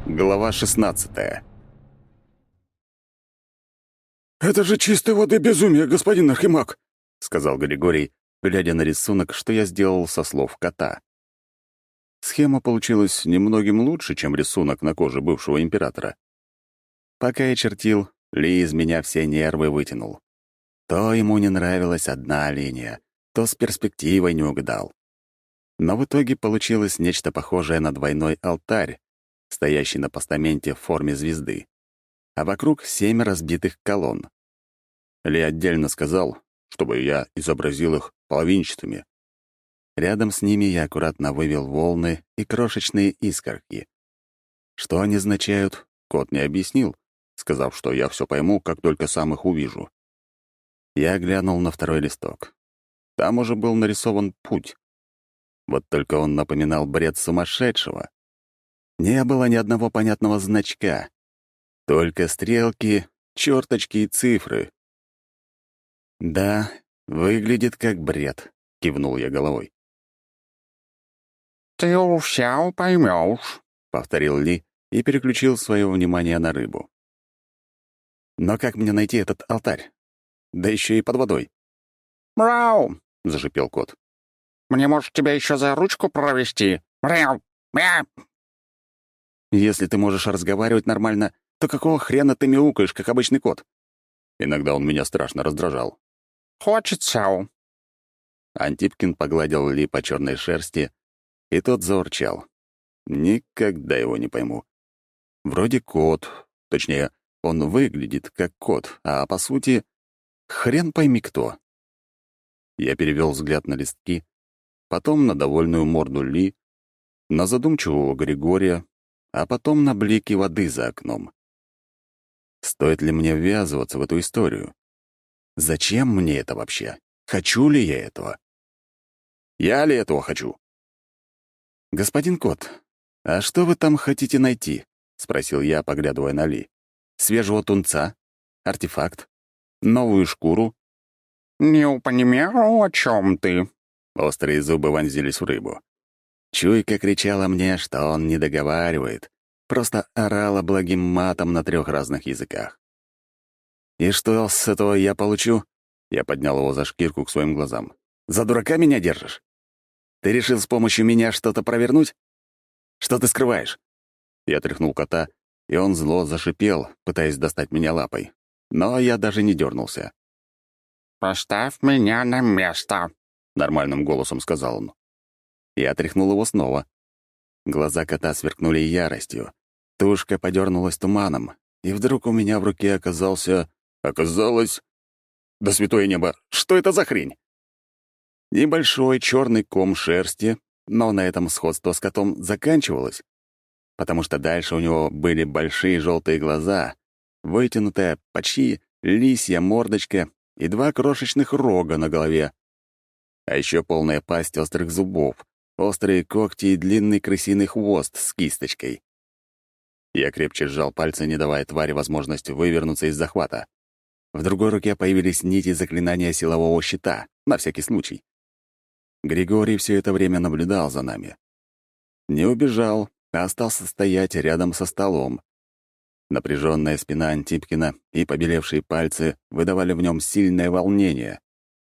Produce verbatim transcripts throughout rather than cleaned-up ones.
Глава шестнадцатая. «Это же чистой воды безумие, господин Архимаг!» — сказал Григорий, глядя на рисунок, что я сделал со слов кота. Схема получилась немногим лучше, чем рисунок на коже бывшего императора. Пока я чертил, Ли из меня все нервы вытянул. То ему не нравилась одна линия, то с перспективой не угадал. Но в итоге получилось нечто похожее на двойной алтарь, стоящий на постаменте в форме звезды, а вокруг семь разбитых колонн. Ли отдельно сказал, чтобы я изобразил их половинчатыми. Рядом с ними я аккуратно вывел волны и крошечные искорки. Что они означают, кот не объяснил, сказав, что я все пойму, как только сам их увижу. Я глянул на второй листок. Там уже был нарисован путь. Вот только он напоминал бред сумасшедшего. Не было ни одного понятного значка. Только стрелки, черточки и цифры. «Да, выглядит как бред», — кивнул я головой. «Ты все поймешь», — повторил Ли и переключил свое внимание на рыбу. «Но как мне найти этот алтарь? Да еще и под водой». «Мрау!» — зашипел кот. «Мне, может, тебя еще за ручку провести? Мряу! Мряу!» «Если ты можешь разговаривать нормально, то какого хрена ты мяукаешь, как обычный кот?» Иногда он меня страшно раздражал. «Хочется». Антипкин погладил Ли по черной шерсти, и тот заурчал. Никогда его не пойму. Вроде кот, точнее, он выглядит как кот, а по сути, хрен пойми кто. Я перевел взгляд на листки, потом на довольную морду Ли, на задумчивого Григория, а потом на блики воды за окном. Стоит ли мне ввязываться в эту историю? Зачем мне это вообще? Хочу ли я этого? Я ли этого хочу? «Господин кот, а что вы там хотите найти?» — спросил я, поглядывая на Ли. «Свежего тунца? Артефакт? Новую шкуру?» «Не понимаю, о чем ты». Острые зубы вонзились в рыбу. Чуйка кричала мне, что он не договаривает, просто орала благим матом на трех разных языках. «И что с этого я получу?» Я поднял его за шкирку к своим глазам. «За дурака меня держишь? Ты решил с помощью меня что-то провернуть? Что ты скрываешь?» Я тряхнул кота, и он зло зашипел, пытаясь достать меня лапой. Но я даже не дернулся. «Поставь меня на место», — нормальным голосом сказал он. Я тряхнул его снова. Глаза кота сверкнули яростью. Тушка подернулась туманом, и вдруг у меня в руке оказался... Оказалось... Да святое небо, что это за хрень? Небольшой черный ком шерсти, но на этом сходство с котом заканчивалось, потому что дальше у него были большие желтые глаза, вытянутая, почти лисья мордочка и два крошечных рога на голове. А еще полная пасть острых зубов, острые когти и длинный крысиный хвост с кисточкой. Я крепче сжал пальцы, не давая твари возможность вывернуться из захвата. В другой руке появились нити заклинания силового щита, на всякий случай. Григорий все это время наблюдал за нами. Не убежал, а остался стоять рядом со столом. Напряженная спина Антипкина и побелевшие пальцы выдавали в нем сильное волнение.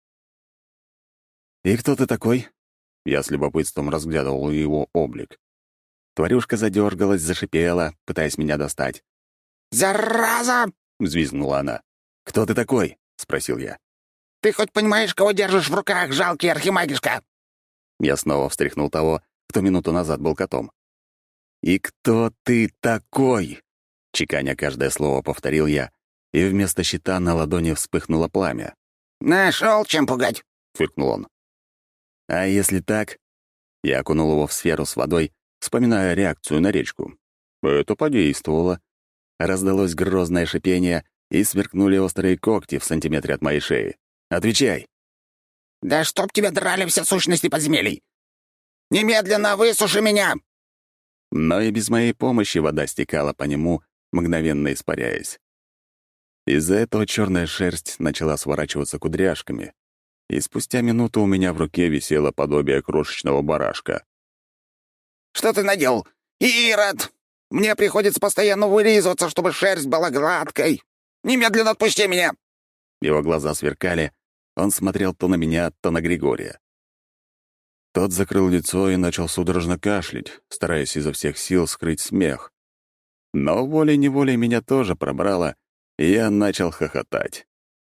«И кто ты такой?» Я с любопытством разглядывал его облик. Тварюшка задергалась, зашипела, пытаясь меня достать. «Зараза!» — взвизгнула она. «Кто ты такой?» — спросил я. «Ты хоть понимаешь, кого держишь в руках, жалкий архимагишка?» Я снова встряхнул того, кто минуту назад был котом. «И кто ты такой?» — чеканя каждое слово повторил я, и вместо щита на ладони вспыхнуло пламя. «Нашел, чем пугать!» — фыркнул он. «А если так?» Я окунул его в сферу с водой, вспоминая реакцию на речку. Это подействовало. Раздалось грозное шипение, и сверкнули острые когти в сантиметре от моей шеи. «Отвечай!» «Да чтоб тебя драли все сущности подземелий! Немедленно высуши меня!» Но и без моей помощи вода стекала по нему, мгновенно испаряясь. Из-за этого черная шерсть начала сворачиваться кудряшками, и спустя минуту у меня в руке висело подобие крошечного барашка. «Что ты наделал? Ирод!» Мне приходится постоянно вылизываться, чтобы шерсть была гладкой. Немедленно отпусти меня!» Его глаза сверкали. Он смотрел то на меня, то на Григория. Тот закрыл лицо и начал судорожно кашлять, стараясь изо всех сил скрыть смех. Но волей-неволей меня тоже пробрало, и я начал хохотать.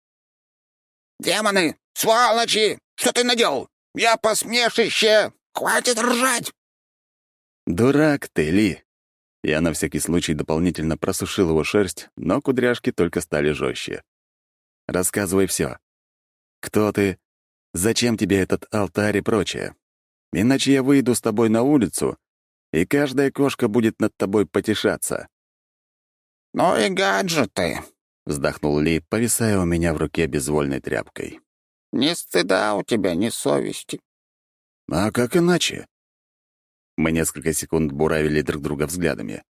«Демоны! Сволочи! Что ты наделал? Я посмешище! Хватит ржать!» «Дурак ты, Ли!» Я на всякий случай дополнительно просушил его шерсть, но кудряшки только стали жестче. «Рассказывай все. Кто ты? Зачем тебе этот алтарь и прочее? Иначе я выйду с тобой на улицу, и каждая кошка будет над тобой потешаться». «Ну и гаджеты!» — вздохнул Ли, повисая у меня в руке безвольной тряпкой. «Ни стыда у тебя, ни совести». «А как иначе?» Мы несколько секунд буравили друг друга взглядами.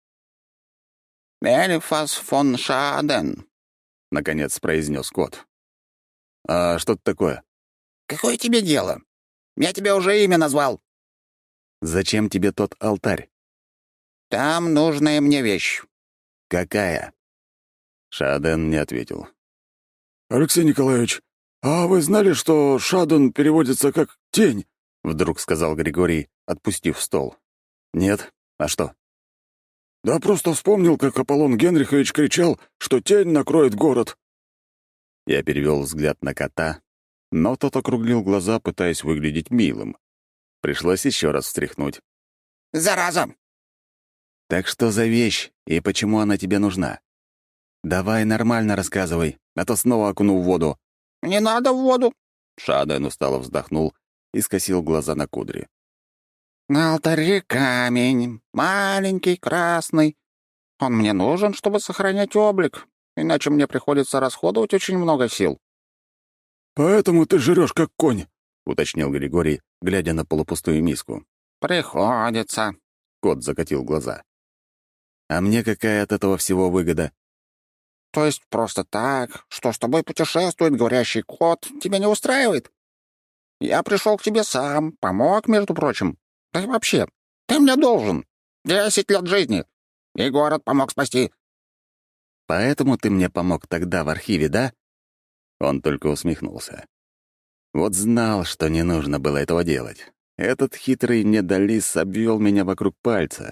«Элифас фон Шааден», — наконец произнес кот. «А что это такое?» «Какое тебе дело? Я тебе уже имя назвал». «Зачем тебе тот алтарь?» «Там нужная мне вещь». «Какая?» Шааден не ответил. «Алексей Николаевич, а вы знали, что Шадон переводится как «тень»?» — вдруг сказал Григорий, отпустив стол. «Нет? А что?» «Да просто вспомнил, как Аполлон Генрихович кричал, что тень накроет город». Я перевел взгляд на кота, но тот округлил глаза, пытаясь выглядеть милым. Пришлось еще раз встряхнуть. «Зараза!» «Так что за вещь и почему она тебе нужна? Давай нормально рассказывай, а то снова окуну в воду». «Не надо в воду». Шааден устало вздохнул и скосил глаза на кудри. «На алтаре камень, маленький, красный. Он мне нужен, чтобы сохранять облик, иначе мне приходится расходовать очень много сил». «Поэтому ты жрешь как конь», — уточнил Григорий, глядя на полупустую миску. «Приходится». Кот закатил глаза. «А мне какая от этого всего выгода?» «То есть просто так, что с тобой путешествует говорящий кот, тебя не устраивает? Я пришел к тебе сам, помог, между прочим. Да и вообще, ты мне должен. Десять лет жизни. И город помог спасти». «Поэтому ты мне помог тогда в архиве, да?» Он только усмехнулся. Вот знал, что не нужно было этого делать. Этот хитрый недолис обвел меня вокруг пальца.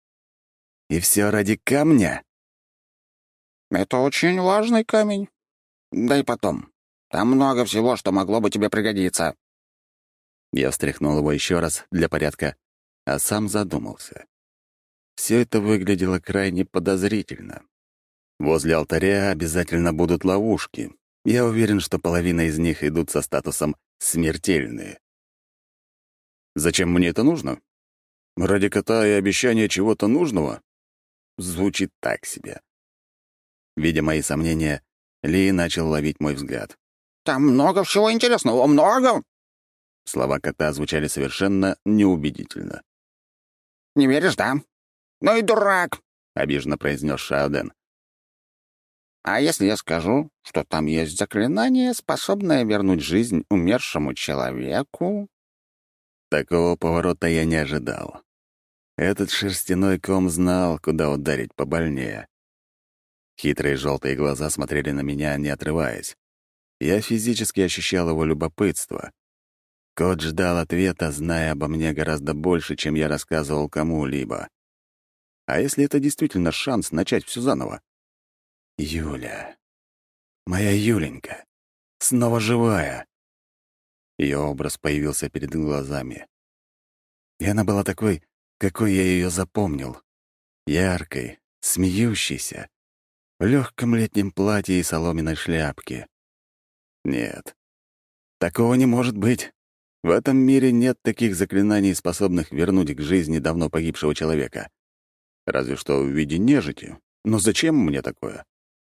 И все ради камня? «Это очень важный камень. Да и потом, там много всего, что могло бы тебе пригодиться». Я встряхнул его еще раз для порядка, а сам задумался. Все это выглядело крайне подозрительно. Возле алтаря обязательно будут ловушки. Я уверен, что половина из них идут со статусом «смертельные». Зачем мне это нужно? Ради кота и обещания чего-то нужного? Звучит так себе. Видя мои сомнения, Ли начал ловить мой взгляд. «Там много всего интересного, много!» Слова кота звучали совершенно неубедительно. «Не веришь, да? Ну и дурак!» — обиженно произнес Шаоден. «А если я скажу, что там есть заклинание, способное вернуть жизнь умершему человеку?» Такого поворота я не ожидал. Этот шерстяной ком знал, куда ударить побольнее. Хитрые желтые глаза смотрели на меня, не отрываясь. Я физически ощущал его любопытство. Кот ждал ответа, зная обо мне гораздо больше, чем я рассказывал кому-либо. А если это действительно шанс начать все заново? Юля. Моя Юленька. Снова живая. Ее образ появился перед глазами. И она была такой, какой я ее запомнил. Яркой, смеющейся, в легком летнем платье и соломенной шляпке. Нет, такого не может быть. В этом мире нет таких заклинаний, способных вернуть к жизни давно погибшего человека. Разве что в виде нежити. Но зачем мне такое?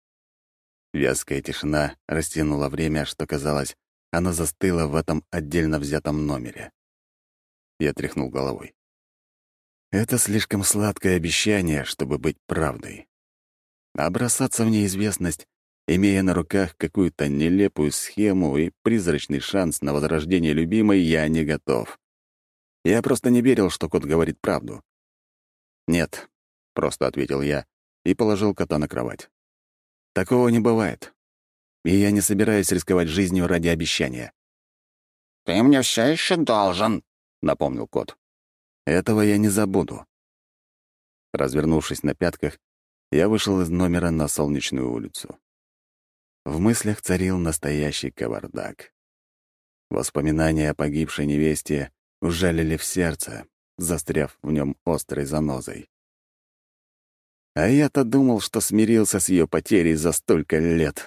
Вязкая тишина растянула время, что казалось, оно застыло в этом отдельно взятом номере. Я тряхнул головой. Это слишком сладкое обещание, чтобы быть правдой. А бросаться в неизвестность, имея на руках какую-то нелепую схему и призрачный шанс на возрождение любимой, я не готов. Я просто не верил, что кот говорит правду. Нет, — просто ответил я и положил кота на кровать. «Такого не бывает. И я не собираюсь рисковать жизнью ради обещания». «Ты мне все еще должен», — напомнил кот. «Этого я не забуду». Развернувшись на пятках, я вышел из номера на Солнечную улицу. В мыслях царил настоящий кавардак. Воспоминания о погибшей невесте ужалили в сердце, застряв в нем острой занозой. А я-то думал, что смирился с ее потерей за столько лет.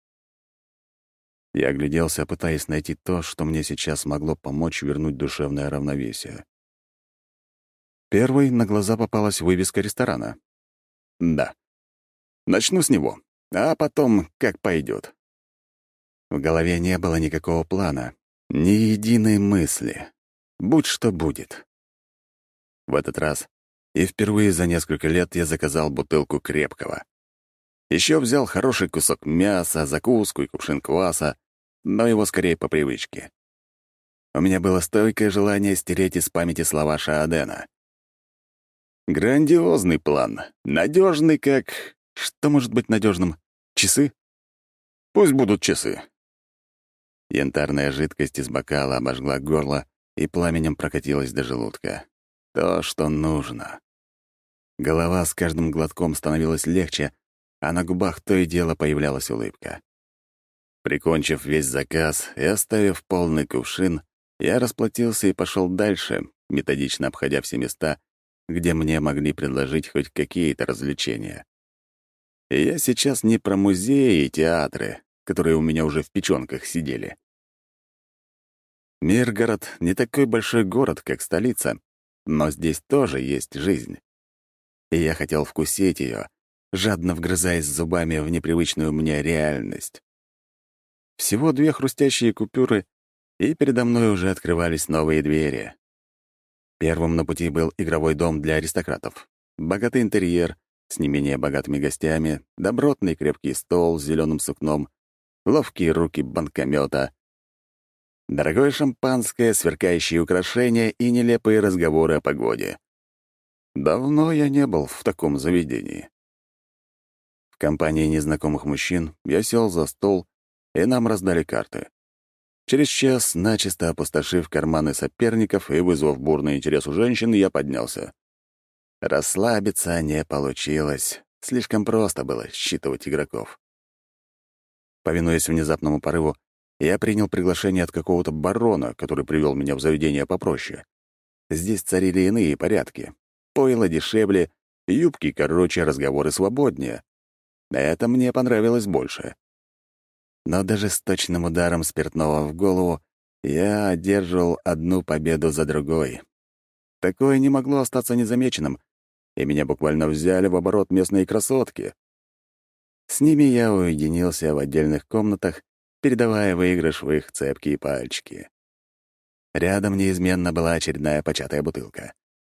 Я огляделся, пытаясь найти то, что мне сейчас могло помочь вернуть душевное равновесие. Первой на глаза попалась вывеска ресторана. Да. Начну с него, а потом как пойдет. В голове не было никакого плана, ни единой мысли. Будь что будет. В этот раз и впервые за несколько лет я заказал бутылку крепкого. Еще взял хороший кусок мяса, закуску и кувшин кваса, но его скорее по привычке. У меня было стойкое желание стереть из памяти слова Шаодена. Грандиозный план. Надежный как... Что может быть надежным? Часы? Пусть будут часы. Янтарная жидкость из бокала обожгла горло и пламенем прокатилась до желудка. То, что нужно. Голова с каждым глотком становилась легче, а на губах то и дело появлялась улыбка. Прикончив весь заказ и оставив полный кувшин, я расплатился и пошел дальше, методично обходя все места, где мне могли предложить хоть какие-то развлечения. И я сейчас не про музеи и театры, которые у меня уже в печёнках сидели. Миргород — не такой большой город, как столица, но здесь тоже есть жизнь. И я хотел вкусить ее, жадно вгрызаясь зубами в непривычную мне реальность. Всего две хрустящие купюры, и передо мной уже открывались новые двери. Первым на пути был игровой дом для аристократов. Богатый интерьер с не менее богатыми гостями, добротный крепкий стол с зеленым сукном, ловкие руки банкомета, дорогое шампанское, сверкающие украшения и нелепые разговоры о погоде. Давно я не был в таком заведении. В компании незнакомых мужчин я сел за стол, и нам раздали карты. Через час, начисто опустошив карманы соперников и вызвав бурный интерес у женщин, я поднялся. Расслабиться не получилось. Слишком просто было считывать игроков. Повинуясь внезапному порыву, я принял приглашение от какого-то барона, который привел меня в заведение попроще. Здесь царили иные порядки. Пойло дешевле, юбки короче, разговоры свободнее. Это мне понравилось больше. Но даже с точным ударом спиртного в голову я одерживал одну победу за другой. Такое не могло остаться незамеченным, и меня буквально взяли в оборот местные красотки. С ними я уединился в отдельных комнатах, передавая выигрыш в их цепкие пальчики. Рядом неизменно была очередная початая бутылка.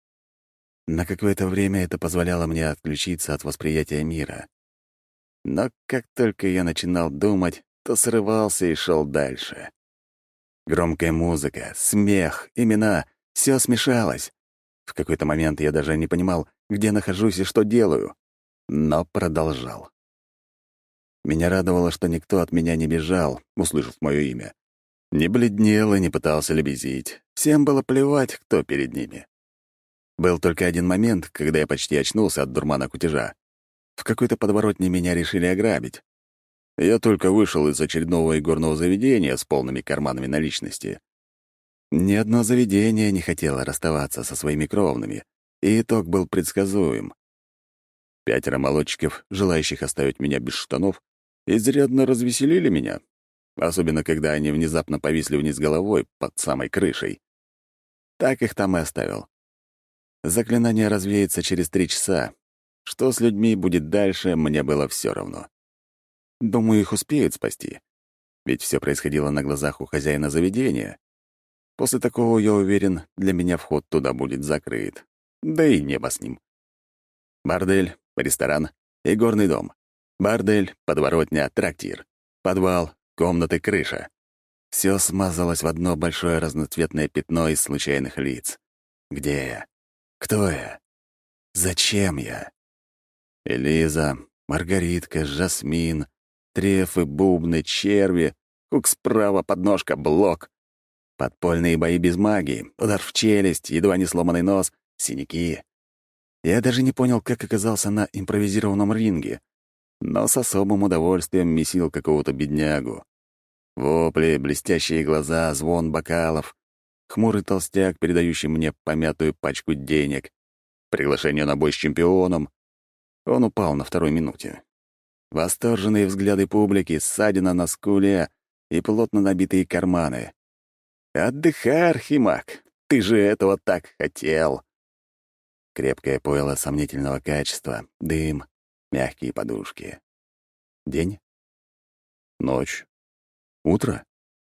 На какое-то время это позволяло мне отключиться от восприятия мира. Но как только я начинал думать, то срывался и шел дальше. Громкая музыка, смех, имена — все смешалось. В какой-то момент я даже не понимал, где нахожусь и что делаю, но продолжал. Меня радовало, что никто от меня не бежал, услышав мое имя. Не бледнел и не пытался лебезить. Всем было плевать, кто перед ними. Был только один момент, когда я почти очнулся от дурмана кутежа. В какой-то подворотне меня решили ограбить. Я только вышел из очередного игорного заведения с полными карманами наличности. Ни одно заведение не хотело расставаться со своими кровными, и итог был предсказуем. Пятеро молодчиков, желающих оставить меня без штанов, изрядно развеселили меня, особенно когда они внезапно повисли вниз головой под самой крышей. Так их там и оставил. Заклинание развеется через три часа. Что с людьми будет дальше, мне было все равно. Думаю, их успеют спасти. Ведь все происходило на глазах у хозяина заведения. После такого, я уверен, для меня вход туда будет закрыт. Да и небо с ним. Бордель, ресторан и горный дом. Бордель, подворотня, трактир. Подвал, комнаты, крыша. Все смазалось в одно большое разноцветное пятно из случайных лиц. Где я? Кто я? Зачем я? Элиза, Маргаритка, Жасмин, трефы, бубны, черви, хук справа, подножка, блок. Подпольные бои без магии, удар в челюсть, едва не сломанный нос, синяки. Я даже не понял, как оказался на импровизированном ринге, но с особым удовольствием месил какого-то беднягу. Вопли, блестящие глаза, звон бокалов, хмурый толстяк, передающий мне помятую пачку денег, приглашение на бой с чемпионом. Он упал на второй минуте. Восторженные взгляды публики, ссадина на скуле и плотно набитые карманы. «Отдыхай, Архимаг, ты же этого так хотел!» Крепкое пойло сомнительного качества, дым, мягкие подушки. День? Ночь? Утро?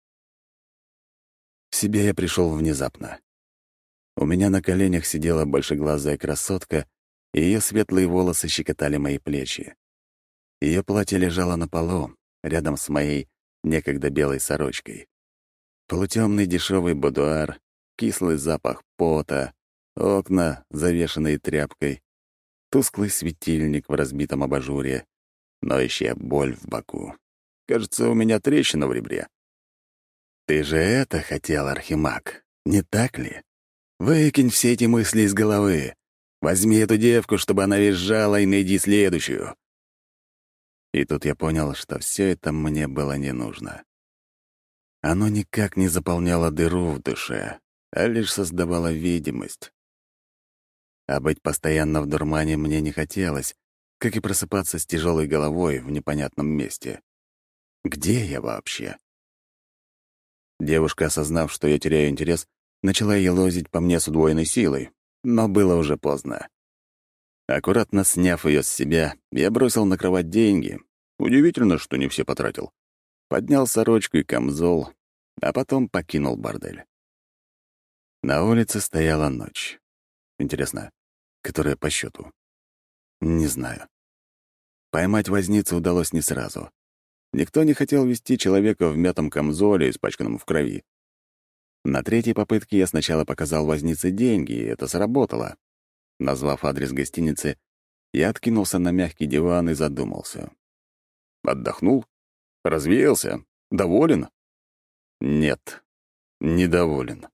В себя я пришел внезапно. У меня на коленях сидела большеглазая красотка, и ее светлые волосы щекотали мои плечи. Ее платье лежало на полу, рядом с моей некогда белой сорочкой. Полутемный дешевый будуар, кислый запах пота, окна, завешанные тряпкой, тусклый светильник в разбитом абажуре, ноющая боль в боку. Кажется, у меня трещина в ребре. «Ты же это хотел, Архимаг, не так ли? Выкинь все эти мысли из головы. Возьми эту девку, чтобы она визжала, и найди следующую». И тут я понял, что все это мне было не нужно. Оно никак не заполняло дыру в душе, а лишь создавало видимость. А быть постоянно в дурмане мне не хотелось, как и просыпаться с тяжелой головой в непонятном месте. Где я вообще? Девушка, осознав, что я теряю интерес, начала елозить по мне с удвоенной силой, но было уже поздно. Аккуратно сняв ее с себя, я бросил на кровать деньги. Удивительно, что не все потратил. Поднял сорочку и камзол, а потом покинул бордель. На улице стояла ночь. Интересно, которая по счету? Не знаю. Поймать возницу удалось не сразу. Никто не хотел вести человека в мятом камзоле, испачканном в крови. На третьей попытке я сначала показал вознице деньги, и это сработало. Назвав адрес гостиницы, я откинулся на мягкий диван и задумался. Отдохнул? Развеялся? Доволен? Нет, недоволен.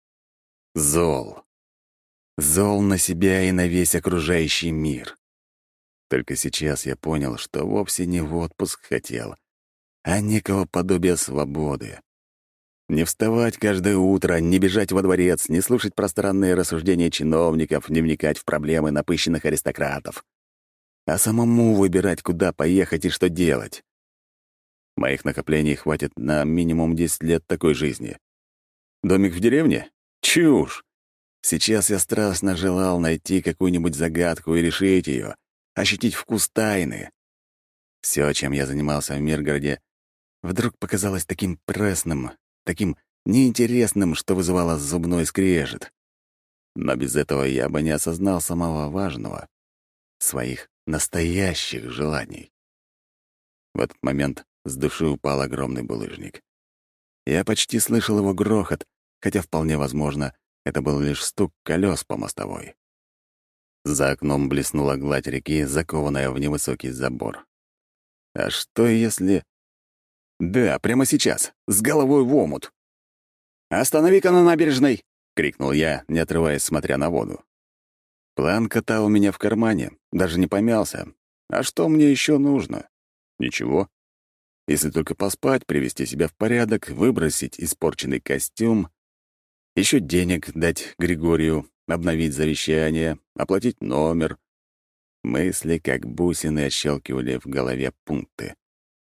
Зол. Зол на себя и на весь окружающий мир. Только сейчас я понял, что вовсе не в отпуск хотел, а некого подобия свободы. Не вставать каждое утро, не бежать во дворец, не слушать пространные рассуждения чиновников, не вникать в проблемы напыщенных аристократов, а самому выбирать, куда поехать и что делать. Моих накоплений хватит на минимум десять лет такой жизни. Домик в деревне? Чушь! Сейчас я страстно желал найти какую-нибудь загадку и решить ее, ощутить вкус тайны. Все, чем я занимался в Миргороде, вдруг показалось таким пресным, таким неинтересным, что вызывало зубной скрежет. Но без этого я бы не осознал самого важного — своих настоящих желаний. В этот момент с души упал огромный булыжник. Я почти слышал его грохот, хотя вполне возможно, это был лишь стук колес по мостовой. За окном блеснула гладь реки, закованная в невысокий забор. А что если... Да, прямо сейчас, с головой в омут. «Останови-ка на набережной!» — крикнул я, не отрываясь, смотря на воду. План кота у меня в кармане, даже не помялся. А что мне еще нужно? Ничего. Если только поспать, привести себя в порядок, выбросить испорченный костюм, еще денег дать Григорию, обновить завещание, оплатить номер. Мысли, как бусины, отщелкивали в голове пункты.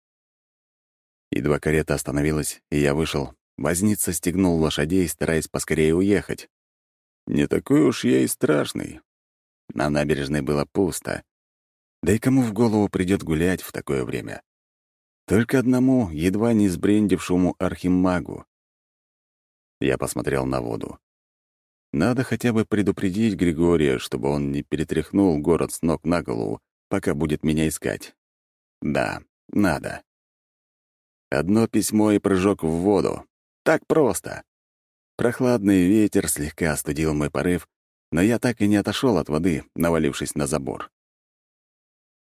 Едва карета остановилась, и я вышел, возница стегнул лошадей, стараясь поскорее уехать. Не такой уж я и страшный. На набережной было пусто. Да и кому в голову придет гулять в такое время? Только одному, едва не сбрендившему архимагу. Я посмотрел на воду. Надо хотя бы предупредить Григория, чтобы он не перетряхнул город с ног на голову, пока будет меня искать. Да, надо. Одно письмо и прыжок в воду. Так просто. Прохладный ветер слегка остудил мой порыв, но я так и не отошел от воды, навалившись на забор.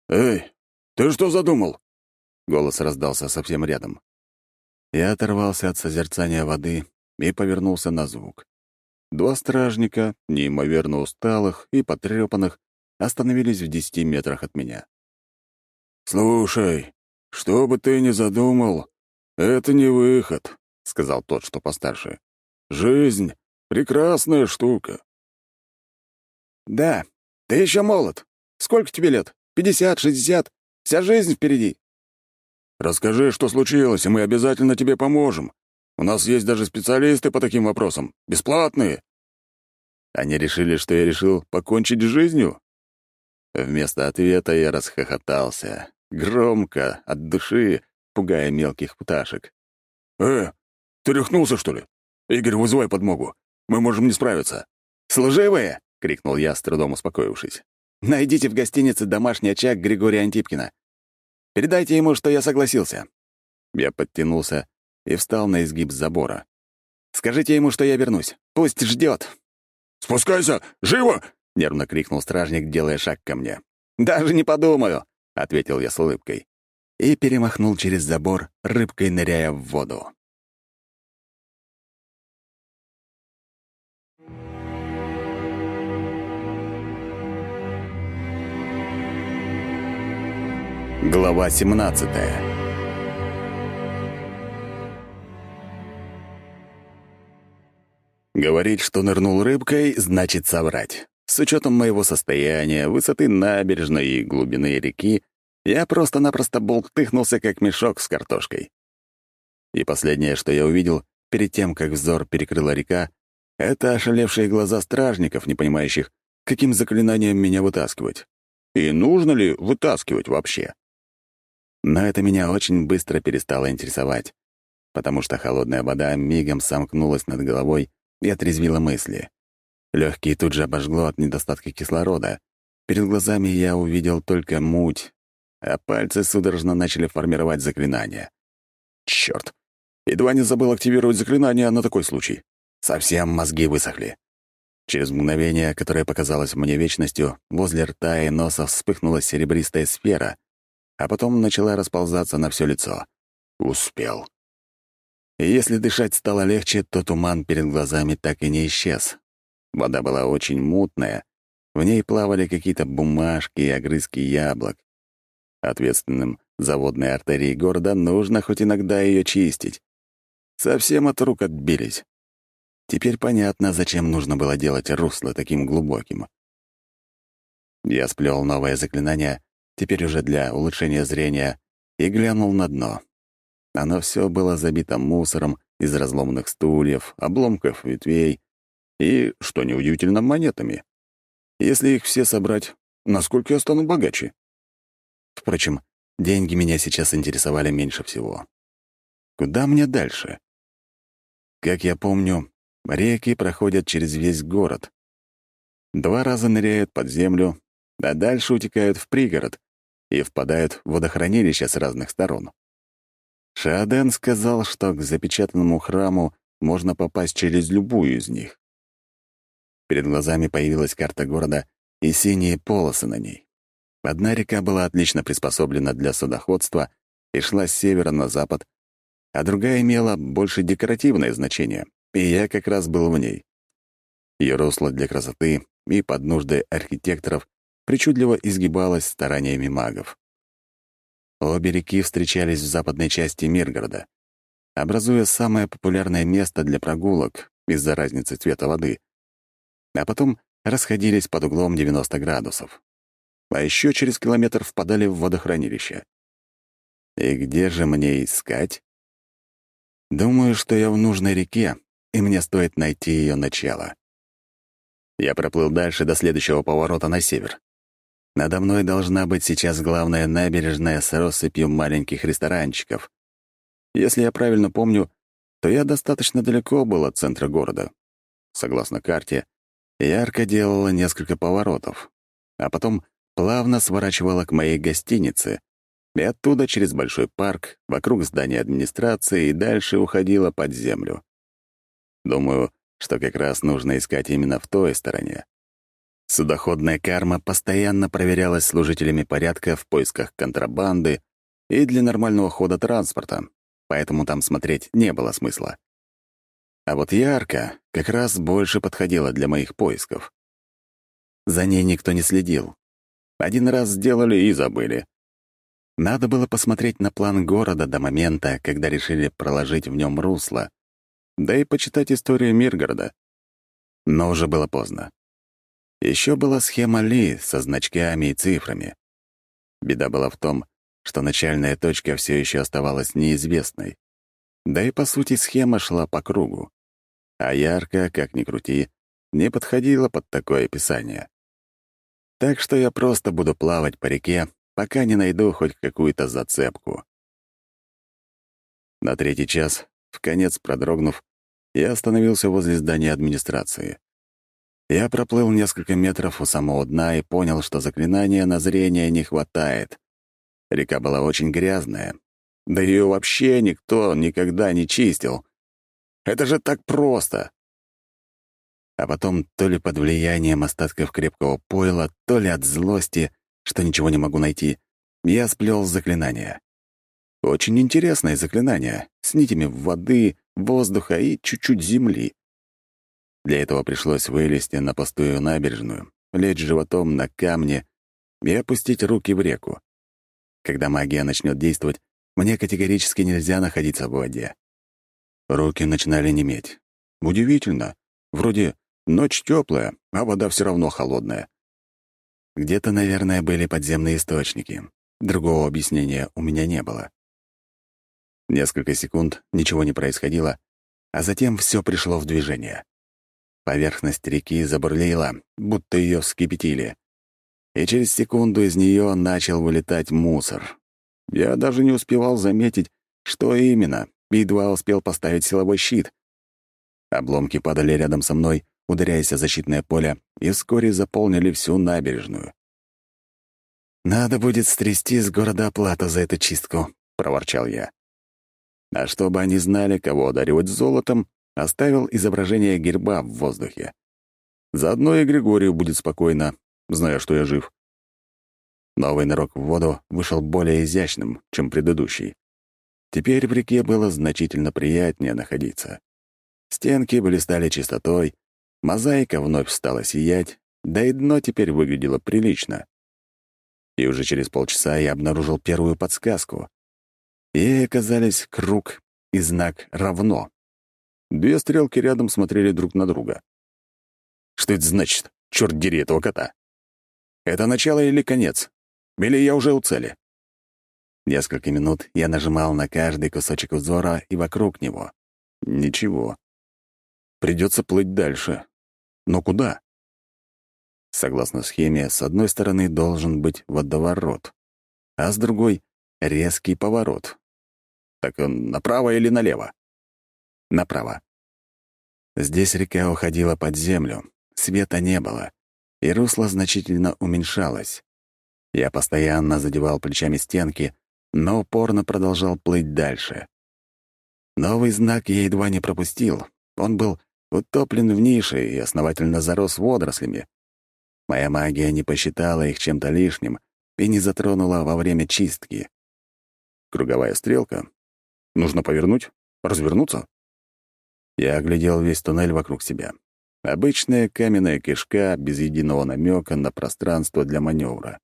«Эй, ты что задумал?» Голос раздался совсем рядом. Я оторвался от созерцания воды и повернулся на звук. Два стражника, неимоверно усталых и потрепанных, остановились в десяти метрах от меня. «Слушай, что бы ты ни задумал, это не выход», — сказал тот, что постарше. «Жизнь — прекрасная штука». «Да, ты еще молод. Сколько тебе лет? Пятьдесят, шестьдесят? Вся жизнь впереди». «Расскажи, что случилось, и мы обязательно тебе поможем. У нас есть даже специалисты по таким вопросам. Бесплатные». Они решили, что я решил покончить с жизнью? Вместо ответа я расхохотался. Громко, от души, пугая мелких пташек. «Э, ты рехнулся, что ли? Игорь, вызывай подмогу. Мы можем не справиться». «Служивые!» — крикнул я, с трудом успокоившись. «Найдите в гостинице домашний очаг Григория Антипкина. Передайте ему, что я согласился». Я подтянулся и встал на изгиб забора. «Скажите ему, что я вернусь. Пусть ждет». «Спускайся! Живо!» — нервно крикнул стражник, делая шаг ко мне. «Даже не подумаю», — ответил я с улыбкой. И перемахнул через забор, рыбкой ныряя в воду. Глава семнадцатая. Говорить, что нырнул рыбкой, значит соврать. С учетом моего состояния, высоты набережной и глубины реки, я просто-напросто болтыхнулся, как мешок с картошкой. И последнее, что я увидел, перед тем, как взор перекрыла река, это ошалевшие глаза стражников, не понимающих, каким заклинанием меня вытаскивать. И нужно ли вытаскивать вообще? Но это меня очень быстро перестало интересовать, потому что холодная вода мигом сомкнулась над головой и отрезвила мысли. Легкие тут же обожгло от недостатка кислорода. Перед глазами я увидел только муть, а пальцы судорожно начали формировать заклинания. Черт! Едва не забыл активировать заклинание на такой случай. Совсем мозги высохли. Через мгновение, которое показалось мне вечностью, возле рта и носа вспыхнула серебристая сфера, а потом начала расползаться на все лицо. Успел. И если дышать стало легче, то туман перед глазами так и не исчез. Вода была очень мутная, в ней плавали какие-то бумажки и огрызки яблок. Ответственным за водные артерии города нужно хоть иногда ее чистить. Совсем от рук отбились. Теперь понятно, зачем нужно было делать русло таким глубоким. Я сплел новое заклинание, теперь уже для улучшения зрения, и глянул на дно. Оно все было забито мусором из разломанных стульев, обломков ветвей и, что неудивительно, монетами. Если их все собрать, насколько я стану богаче? Впрочем, деньги меня сейчас интересовали меньше всего. Куда мне дальше? Как я помню, реки проходят через весь город. Два раза ныряют под землю, а дальше утекают в пригород и впадают в водохранилища с разных сторон. Шааден сказал, что к запечатанному храму можно попасть через любую из них. Перед глазами появилась карта города и синие полосы на ней. Одна река была отлично приспособлена для судоходства и шла с севера на запад, а другая имела больше декоративное значение, и я как раз был в ней. Ее русло для красоты и под нужды архитекторов причудливо изгибалось стараниями магов. Обе реки встречались в западной части Миргорода, образуя самое популярное место для прогулок из-за разницы цвета воды, а потом расходились под углом девяносто градусов. А еще через километр впадали в водохранилище. И где же мне искать? Думаю, что я в нужной реке, и мне стоит найти ее начало. Я проплыл дальше до следующего поворота на север. Надо мной должна быть сейчас главная набережная с россыпью маленьких ресторанчиков. Если я правильно помню, то я достаточно далеко был от центра города. Согласно карте, ярко делала несколько поворотов, а потом плавно сворачивала к моей гостинице, и оттуда через большой парк, вокруг здания администрации и дальше уходила под землю. Думаю, что как раз нужно искать именно в той стороне. Судоходная карма постоянно проверялась служителями порядка в поисках контрабанды и для нормального хода транспорта, поэтому там смотреть не было смысла. А вот Ярка как раз больше подходила для моих поисков. За ней никто не следил. Один раз сделали и забыли. Надо было посмотреть на план города до момента, когда решили проложить в нем русло, да и почитать историю Миргорода. Но уже было поздно. Еще была схема Ли со значками и цифрами. Беда была в том, что начальная точка все еще оставалась неизвестной. Да и, по сути, схема шла по кругу. А Ярко, как ни крути, не подходила под такое описание. Так что я просто буду плавать по реке, пока не найду хоть какую-то зацепку. На третий час, вконец продрогнув, я остановился возле здания администрации. Я проплыл несколько метров у самого дна и понял, что заклинания на зрение не хватает. Река была очень грязная. Да ее вообще никто никогда не чистил. Это же так просто! А потом то ли под влиянием остатков крепкого пойла, то ли от злости, что ничего не могу найти, я сплел заклинание. Очень интересное заклинание, с нитями воды, воздуха и чуть-чуть земли. Для этого пришлось вылезти на пустую набережную, лечь животом на камне и опустить руки в реку. Когда магия начнет действовать, мне категорически нельзя находиться в воде. Руки начинали неметь. Удивительно. Вроде ночь теплая, а вода все равно холодная. Где-то, наверное, были подземные источники. Другого объяснения у меня не было. Несколько секунд ничего не происходило, а затем все пришло в движение. Поверхность реки забурлила, будто ее вскипятили. И через секунду из нее начал вылетать мусор. Я даже не успевал заметить, что именно, едва успел поставить силовой щит. Обломки падали рядом со мной, ударяясь о защитное поле, и вскоре заполнили всю набережную. «Надо будет стрясти с города оплату за эту чистку», — проворчал я. А чтобы они знали, кого одаривать золотом, оставил изображение герба в воздухе. Заодно и Григорию будет спокойно, зная, что я жив. Новый нырок в воду вышел более изящным, чем предыдущий. Теперь в реке было значительно приятнее находиться. Стенки блистали чистотой, мозаика вновь стала сиять, да и дно теперь выглядело прилично. И уже через полчаса я обнаружил первую подсказку. Ей оказались круг и знак «равно». Две стрелки рядом смотрели друг на друга. Что это значит? Чёрт дери этого кота! Это начало или конец? Или я уже у цели? Несколько минут я нажимал на каждый кусочек узора и вокруг него. Ничего. Придется плыть дальше. Но куда? Согласно схеме, с одной стороны должен быть водоворот, а с другой — резкий поворот. Так он направо или налево? Направо. Здесь река уходила под землю, света не было, и русло значительно уменьшалось. Я постоянно задевал плечами стенки, но упорно продолжал плыть дальше. Новый знак я едва не пропустил. Он был утоплен в нише и основательно зарос водорослями. Моя магия не посчитала их чем-то лишним и не затронула во время чистки. Круговая стрелка. Нужно повернуть, развернуться. Я оглядел весь туннель вокруг себя. Обычная каменная кишка без единого намека на пространство для маневра.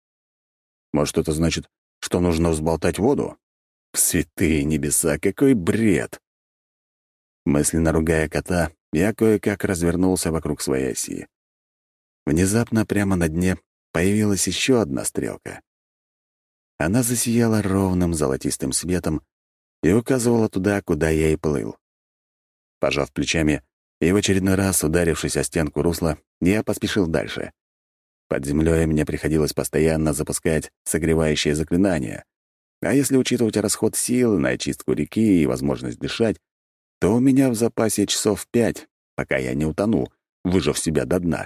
Может, это значит, что нужно взболтать воду? Святые небеса, какой бред! Мысленно ругая кота, я кое-как развернулся вокруг своей оси. Внезапно прямо на дне появилась еще одна стрелка. Она засияла ровным золотистым светом и указывала туда, куда я и плыл. Пожав плечами и в очередной раз ударившись о стенку русла, я поспешил дальше. Под землей мне приходилось постоянно запускать согревающие заклинания. А если учитывать расход сил на очистку реки и возможность дышать, то у меня в запасе часов пять, пока я не утону, выжав себя до дна.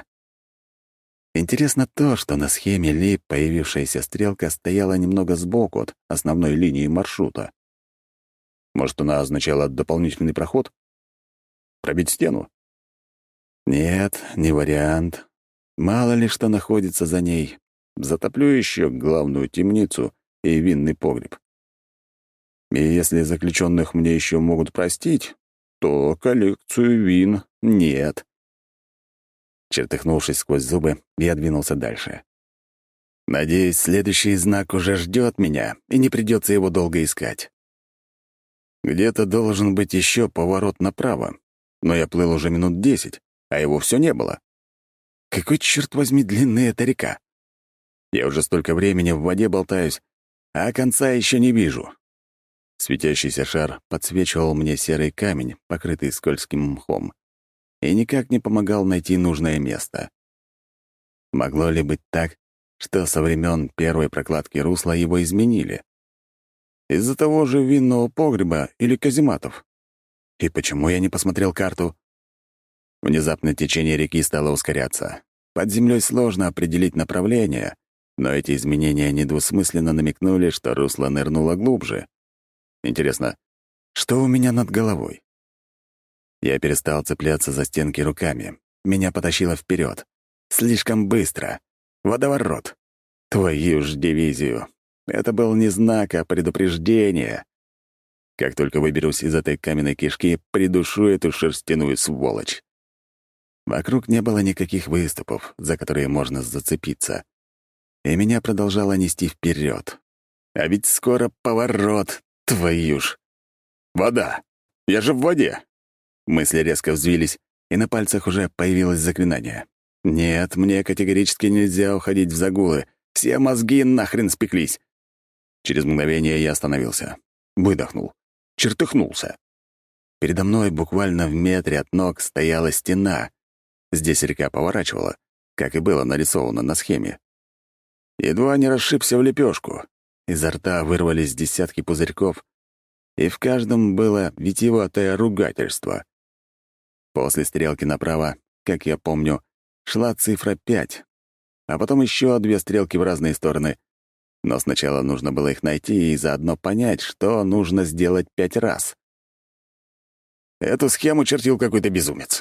Интересно то, что на схеме Ли появившаяся стрелка стояла немного сбоку от основной линии маршрута. Может, она означала дополнительный проход? Пробить стену? Нет, не вариант. Мало ли что находится за ней. Затоплю еще главную темницу и винный погреб. И если заключенных мне еще могут простить, то коллекцию вин нет. Чертыхнувшись сквозь зубы, я двинулся дальше. Надеюсь, следующий знак уже ждет меня, и не придется его долго искать. Где-то должен быть еще поворот направо, но я плыл уже минут десять, а его все не было. Какой, черт возьми, длинная эта река? Я уже столько времени в воде болтаюсь, а конца еще не вижу. Светящийся шар подсвечивал мне серый камень, покрытый скользким мхом, и никак не помогал найти нужное место. Могло ли быть так, что со времен первой прокладки русла его изменили? Из-за того же винного погреба или казематов? И почему я не посмотрел карту? Внезапно течение реки стало ускоряться. Под землей сложно определить направление, но эти изменения недвусмысленно намекнули, что русло нырнуло глубже. Интересно, что у меня над головой? Я перестал цепляться за стенки руками. Меня потащило вперед. Слишком быстро. Водоворот. Твою ж дивизию. Это был не знак, а предупреждение. Как только выберусь из этой каменной кишки, придушу эту шерстяную сволочь. Вокруг не было никаких выступов, за которые можно зацепиться. И меня продолжало нести вперед. А ведь скоро поворот, твою ж. Вода! Я же в воде! Мысли резко взвились, и на пальцах уже появилось заклинание. Нет, мне категорически нельзя уходить в загулы. Все мозги нахрен спеклись. Через мгновение я остановился. Выдохнул. Чертыхнулся. Передо мной буквально в метре от ног стояла стена. Здесь река поворачивала, как и было нарисовано на схеме. Едва не расшибся в лепешку. Изо рта вырвались десятки пузырьков, и в каждом было витиеватое ругательство. После стрелки направо, как я помню, шла цифра пять, а потом еще две стрелки в разные стороны. Но сначала нужно было их найти и заодно понять, что нужно сделать пять раз. Эту схему чертил какой-то безумец.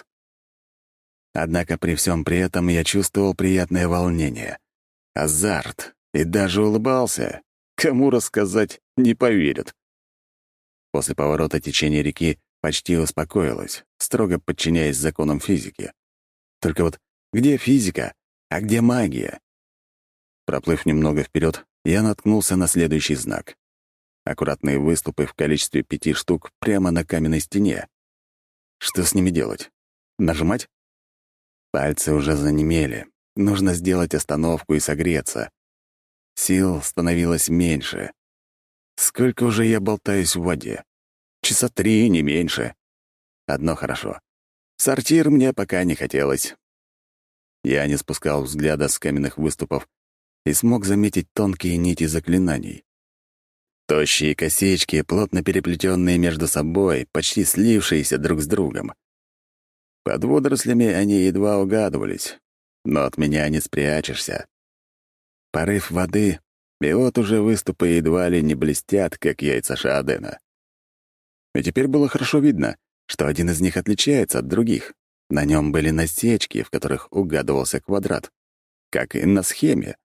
Однако при всем при этом я чувствовал приятное волнение, азарт и даже улыбался. Кому рассказать, не поверят. После поворота течение реки почти успокоилось, строго подчиняясь законам физики. Только вот где физика, а где магия? Проплыв немного вперед, я наткнулся на следующий знак. Аккуратные выступы в количестве пяти штук прямо на каменной стене. Что с ними делать? Нажимать? Пальцы уже занемели. Нужно сделать остановку и согреться. Сил становилось меньше. Сколько уже я болтаюсь в воде? Часа три, не меньше. Одно хорошо. В сортир мне пока не хотелось. Я не спускал взгляда с каменных выступов и смог заметить тонкие нити заклинаний. Тощие косички, плотно переплетенные между собой, почти слившиеся друг с другом. Под водорослями они едва угадывались, но от меня не спрячешься. Порыв воды, и вот уже выступы едва ли не блестят, как яйца Шаодена. И теперь было хорошо видно, что один из них отличается от других. На нем были насечки, в которых угадывался квадрат, как и на схеме.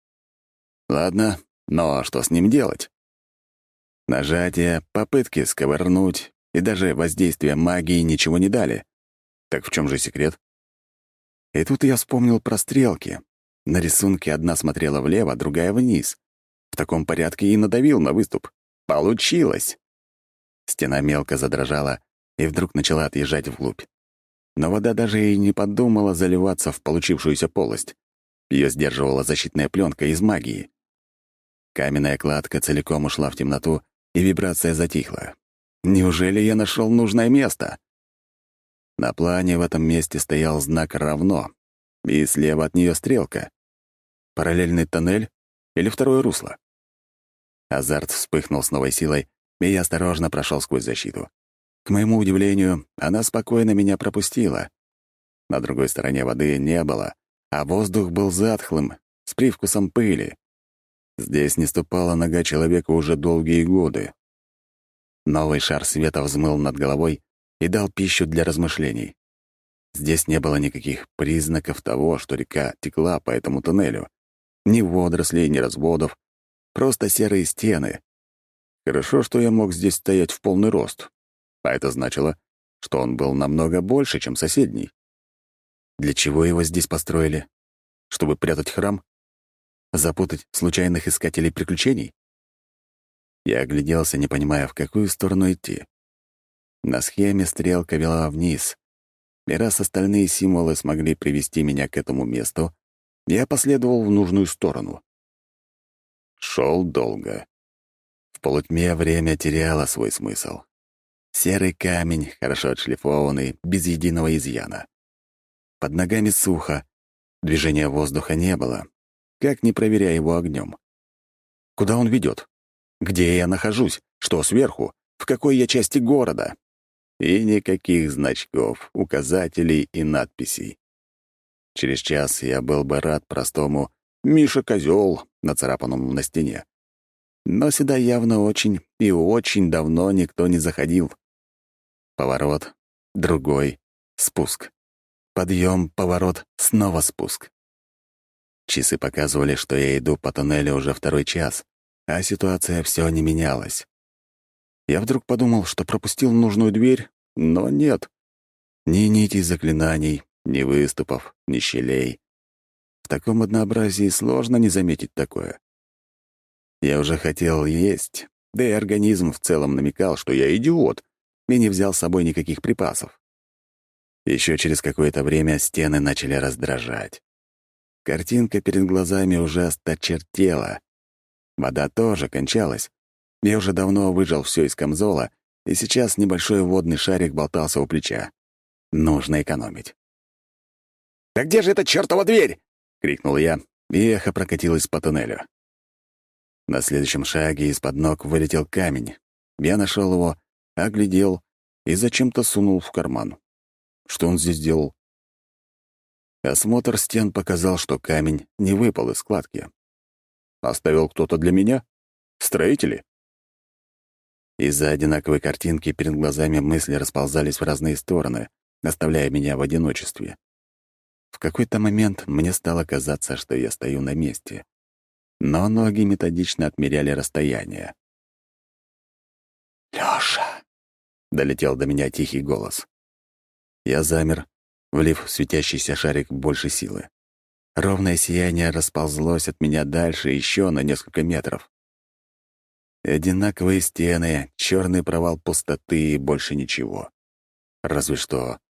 Ладно, но что с ним делать? Нажатия, попытки сковырнуть и даже воздействие магии ничего не дали. Так в чем же секрет? И тут я вспомнил про стрелки. На рисунке одна смотрела влево, другая вниз. В таком порядке и надавил на выступ. Получилось! Стена мелко задрожала и вдруг начала отъезжать вглубь. Но вода даже и не подумала заливаться в получившуюся полость. Ее сдерживала защитная пленка из магии. Каменная кладка целиком ушла в темноту, и вибрация затихла. Неужели я нашел нужное место? На плане в этом месте стоял знак «равно», и слева от нее стрелка. Параллельный тоннель или второе русло? Азарт вспыхнул с новой силой, и я осторожно прошел сквозь защиту. К моему удивлению, она спокойно меня пропустила. На другой стороне воды не было, а воздух был затхлым, с привкусом пыли. Здесь не ступала нога человека уже долгие годы. Новый шар света взмыл над головой и дал пищу для размышлений. Здесь не было никаких признаков того, что река текла по этому туннелю. Ни водорослей, ни разводов, просто серые стены. Хорошо, что я мог здесь стоять в полный рост. А это значило, что он был намного больше, чем соседний. Для чего его здесь построили? Чтобы прятать храм? Запутать случайных искателей приключений? Я огляделся, не понимая, в какую сторону идти. На схеме стрелка вела вниз, и раз остальные символы смогли привести меня к этому месту, я последовал в нужную сторону. Шел долго. В полутьме время теряло свой смысл. Серый камень, хорошо отшлифованный, без единого изъяна. Под ногами сухо, движения воздуха не было, как не проверяя его огнем. Куда он ведет? Где я нахожусь? Что сверху? В какой я части города? И никаких значков, указателей и надписей. Через час я был бы рад простому «Миша Козёл», нацарапанному на стене. Но сюда явно очень и очень давно никто не заходил. Поворот, другой, спуск. Подъем, поворот, снова спуск. Часы показывали, что я иду по туннелю уже второй час, а ситуация все не менялась. Я вдруг подумал, что пропустил нужную дверь, но нет. Ни нитей заклинаний, ни выступов, ни щелей. В таком однообразии сложно не заметить такое. Я уже хотел есть, да и организм в целом намекал, что я идиот, и не взял с собой никаких припасов. Еще через какое-то время стены начали раздражать. Картинка перед глазами уже осточертела. Вода тоже кончалась. Я уже давно выжал все из камзола, и сейчас небольшой водный шарик болтался у плеча. Нужно экономить. «Да где же эта чертова дверь?» — крикнул я, и эхо прокатилось по туннелю. На следующем шаге из-под ног вылетел камень. Я нашел его, оглядел и зачем-то сунул в карман. Что он здесь делал? Осмотр стен показал, что камень не выпал из складки. Оставил кто-то для меня? Строители? Из-за одинаковой картинки перед глазами мысли расползались в разные стороны, оставляя меня в одиночестве. В какой-то момент мне стало казаться, что я стою на месте. Но ноги методично отмеряли расстояние. «Лёша!» — долетел до меня тихий голос. Я замер, влив в светящийся шарик больше силы. Ровное сияние расползлось от меня дальше еще на несколько метров. Одинаковые стены, черный провал пустоты и больше ничего. Разве что...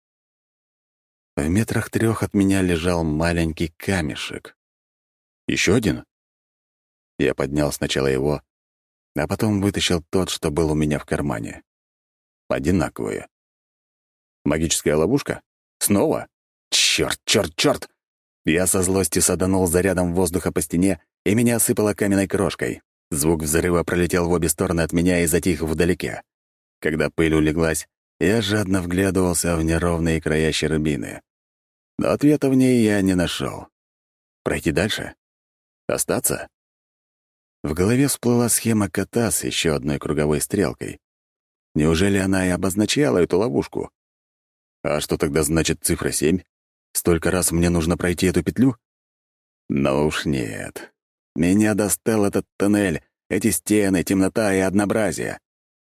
В метрах трех от меня лежал маленький камешек. Еще один? Я поднял сначала его, а потом вытащил тот, что был у меня в кармане. Одинаковые. Магическая ловушка? Снова? Черт, черт, черт! Я со злости саданул зарядом воздуха по стене, и меня осыпало каменной крошкой. Звук взрыва пролетел в обе стороны от меня и затих вдалеке. Когда пыль улеглась, я жадно вглядывался в неровные края щербины. Но ответа в ней я не нашел. Пройти дальше? Остаться? В голове всплыла схема кота с еще одной круговой стрелкой. Неужели она и обозначала эту ловушку? А что тогда значит цифра семь? Столько раз мне нужно пройти эту петлю? Но уж нет. Меня достал этот тоннель, эти стены, темнота и однообразие.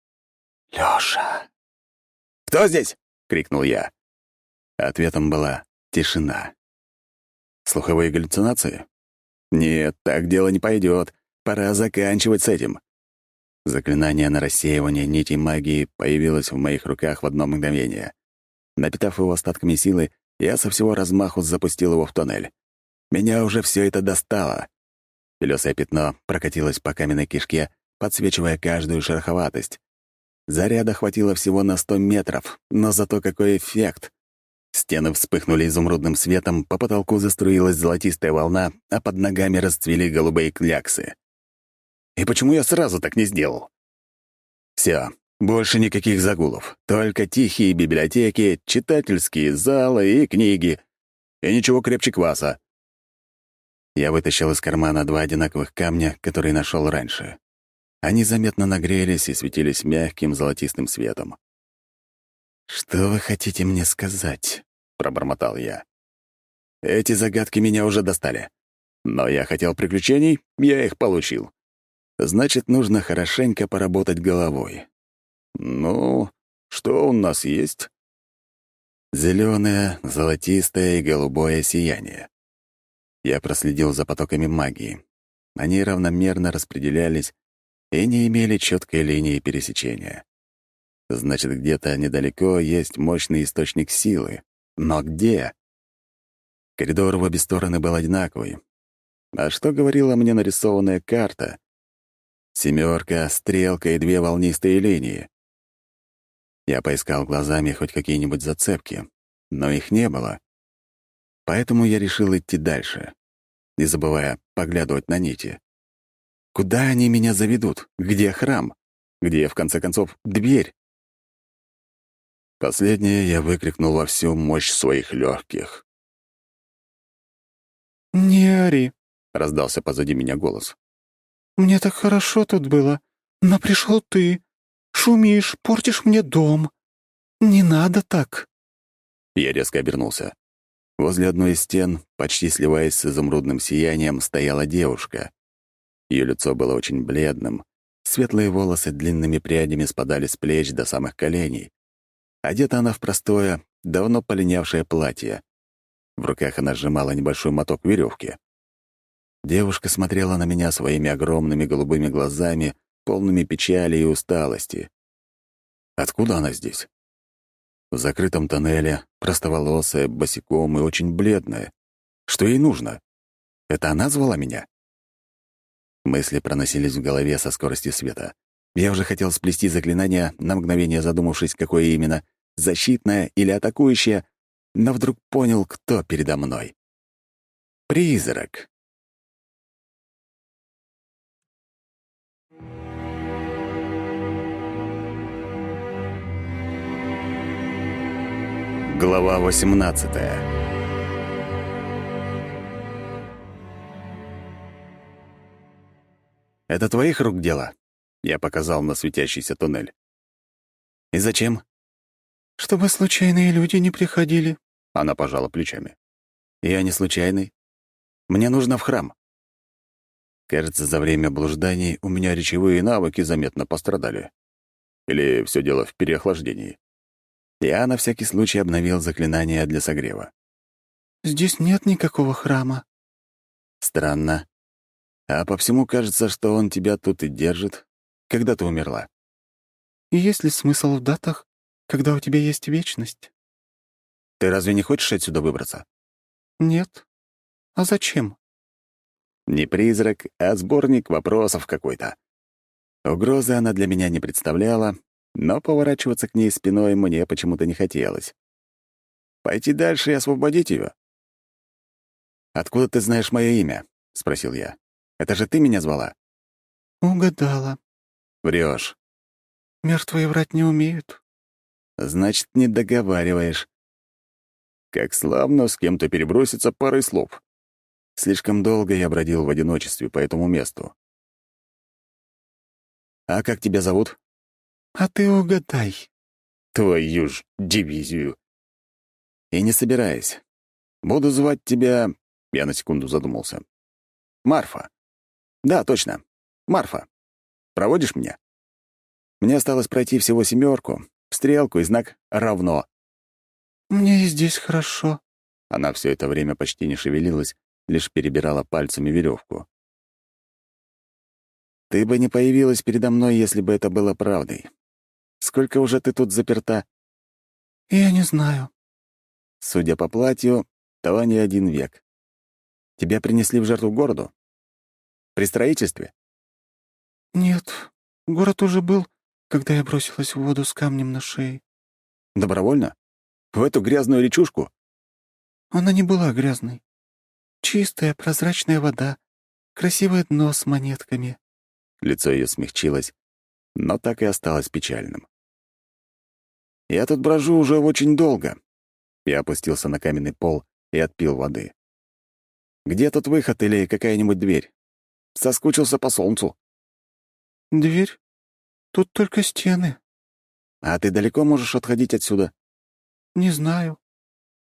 «Лёша!» «Кто здесь?» — крикнул я. Ответом была тишина. Слуховые галлюцинации? Нет, так дело не пойдет. Пора заканчивать с этим. Заклинание на рассеивание нитей магии появилось в моих руках в одно мгновение. Напитав его остатками силы, я со всего размаху запустил его в тоннель. Меня уже все это достало. Белёсое пятно прокатилось по каменной кишке, подсвечивая каждую шероховатость. Заряда хватило всего на сто метров, но зато какой эффект! Стены вспыхнули изумрудным светом, по потолку заструилась золотистая волна, а под ногами расцвели голубые кляксы. И почему я сразу так не сделал? Все, больше никаких загулов, только тихие библиотеки, читательские залы и книги. И ничего крепче кваса. Я вытащил из кармана два одинаковых камня, которые нашел раньше. Они заметно нагрелись и светились мягким золотистым светом. «Что вы хотите мне сказать?» пробормотал я. Эти загадки меня уже достали. Но я хотел приключений, я их получил. Значит, нужно хорошенько поработать головой. Ну, что у нас есть? Зеленое, золотистое и голубое сияние. Я проследил за потоками магии. Они равномерно распределялись и не имели четкой линии пересечения. Значит, где-то недалеко есть мощный источник силы. Но где? Коридор в обе стороны был одинаковый. А что говорила мне нарисованная карта? Семерка, стрелка и две волнистые линии. Я поискал глазами хоть какие-нибудь зацепки, но их не было. Поэтому я решил идти дальше, не забывая поглядывать на нити. Куда они меня заведут? Где храм? Где, в конце концов, дверь? Последнее я выкрикнул во всю мощь своих легких. «Не ори», — раздался позади меня голос. «Мне так хорошо тут было, но пришел ты. Шумишь, портишь мне дом. Не надо так». Я резко обернулся. Возле одной из стен, почти сливаясь с изумрудным сиянием, стояла девушка. Ее лицо было очень бледным, светлые волосы длинными прядями спадали с плеч до самых коленей. Одета она в простое, давно полинявшее платье. В руках она сжимала небольшой моток веревки. Девушка смотрела на меня своими огромными голубыми глазами, полными печали и усталости. Откуда она здесь? В закрытом тоннеле, простоволосая, босиком и очень бледная. Что ей нужно? Это она звала меня? Мысли проносились в голове со скоростью света. Я уже хотел сплести заклинание, на мгновение задумавшись, какое именно — защитное или атакующее, но вдруг понял, кто передо мной. Призрак. Глава восемнадцатая. «Это твоих рук дело?» — я показал на светящийся туннель. «И зачем?» «Чтобы случайные люди не приходили». Она пожала плечами. «Я не случайный. Мне нужно в храм». Кажется, за время блужданий у меня речевые навыки заметно пострадали. Или все дело в переохлаждении. Я на всякий случай обновил заклинание для согрева. «Здесь нет никакого храма». «Странно. А по всему кажется, что он тебя тут и держит, когда ты умерла». «И есть ли смысл в датах, когда у тебя есть вечность?» «Ты разве не хочешь отсюда выбраться?» «Нет. А зачем?» Не призрак, а сборник вопросов какой-то. Угрозы она для меня не представляла, но поворачиваться к ней спиной мне почему-то не хотелось. Пойти дальше и освободить ее. «Откуда ты знаешь мое имя?» — спросил я. «Это же ты меня звала?» «Угадала. Врешь. Мертвые врать не умеют». «Значит, не договариваешь». Как славно с кем-то переброситься парой слов. Слишком долго я бродил в одиночестве по этому месту. «А как тебя зовут?» «А ты угадай». «Твою ж дивизию!» «И не собираюсь. Буду звать тебя...» Я на секунду задумался. «Марфа. Да, точно. Марфа. Проводишь меня?» Мне осталось пройти всего семерку, стрелку и знак «равно». «Мне и здесь хорошо». Она все это время почти не шевелилась, лишь перебирала пальцами веревку. «Ты бы не появилась передо мной, если бы это было правдой. Сколько уже ты тут заперта?» «Я не знаю». «Судя по платью, то не один век. Тебя принесли в жертву городу? При строительстве?» «Нет, город уже был, когда я бросилась в воду с камнем на шее». «Добровольно? В эту грязную речушку?» Она не была грязной. Чистая, прозрачная вода, красивое дно с монетками». Лицо ее смягчилось, но так и осталось печальным. «Я тут брожу уже очень долго». Я опустился на каменный пол и отпил воды. «Где тут выход или какая-нибудь дверь? Соскучился по солнцу». «Дверь? Тут только стены». «А ты далеко можешь отходить отсюда?» «Не знаю.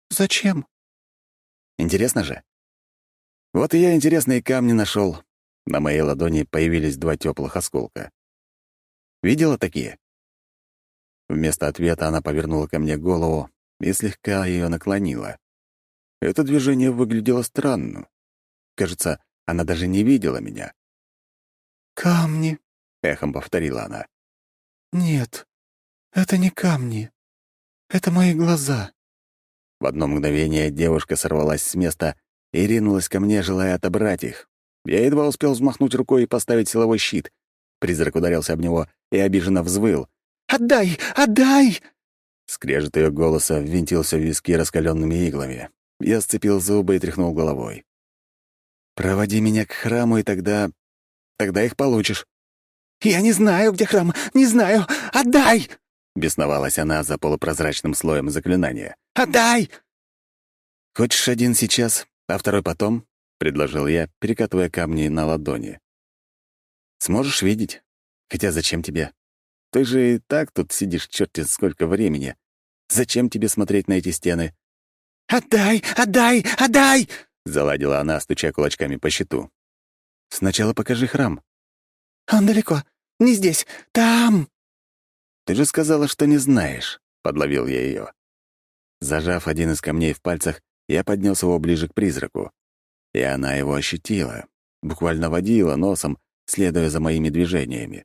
Зачем?» Интересно же. Вот и я интересные камни нашел. На моей ладони появились два теплых осколка. Видела такие? Вместо ответа она повернула ко мне голову и слегка ее наклонила. Это движение выглядело странно. Кажется, она даже не видела меня. «Камни», — эхом повторила она. «Нет, это не камни. Это мои глаза». В одно мгновение девушка сорвалась с места и ринулась ко мне, желая отобрать их. Я едва успел взмахнуть рукой и поставить силовой щит. Призрак ударился об него и обиженно взвыл. «Отдай! Отдай!» Скрежет ее голоса ввинтился в виски раскаленными иглами. Я сцепил зубы и тряхнул головой. «Проводи меня к храму, и тогда... тогда их получишь». «Я не знаю, где храм, не знаю! Отдай!» — бесновалась она за полупрозрачным слоем заклинания. «Отдай!» «Хочешь один сейчас, а второй потом?» — предложил я, перекатывая камни на ладони. «Сможешь видеть? Хотя зачем тебе? Ты же и так тут сидишь черти сколько времени. Зачем тебе смотреть на эти стены?» «Отдай! Отдай! Отдай!» — заладила она, стуча кулачками по щиту. «Сначала покажи храм». «Он далеко. Не здесь. Там!» «Ты же сказала, что не знаешь», — подловил я ее. Зажав один из камней в пальцах, я поднес его ближе к призраку. И она его ощутила, буквально водила носом, следуя за моими движениями.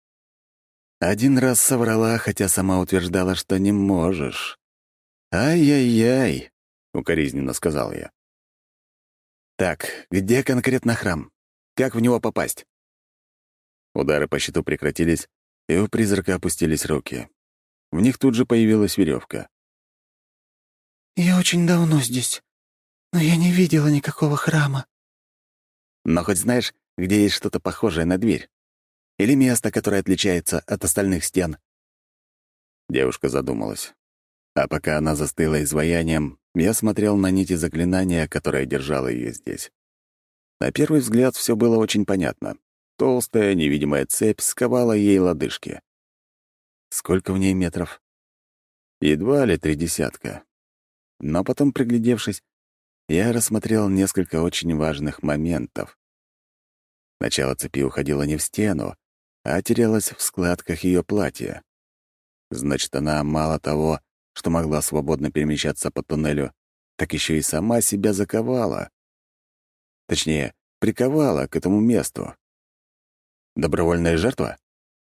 Один раз соврала, хотя сама утверждала, что не можешь. «Ай-яй-яй», — укоризненно сказал я. «Так, где конкретно храм? Как в него попасть?» Удары по щиту прекратились, и у призрака опустились руки. В них тут же появилась веревка. «Я очень давно здесь, но я не видела никакого храма». «Но хоть знаешь, где есть что-то похожее на дверь? Или место, которое отличается от остальных стен?» Девушка задумалась. А пока она застыла изваянием, я смотрел на нити заклинания, которое держало ее здесь. На первый взгляд все было очень понятно. Толстая невидимая цепь сковала ей лодыжки. Сколько в ней метров? Едва ли три десятка. Но потом, приглядевшись, я рассмотрел несколько очень важных моментов. Начало цепи уходило не в стену, а терялось в складках ее платья. Значит, она мало того, что могла свободно перемещаться по туннелю, так еще и сама себя заковала. Точнее, приковала к этому месту. Добровольная жертва?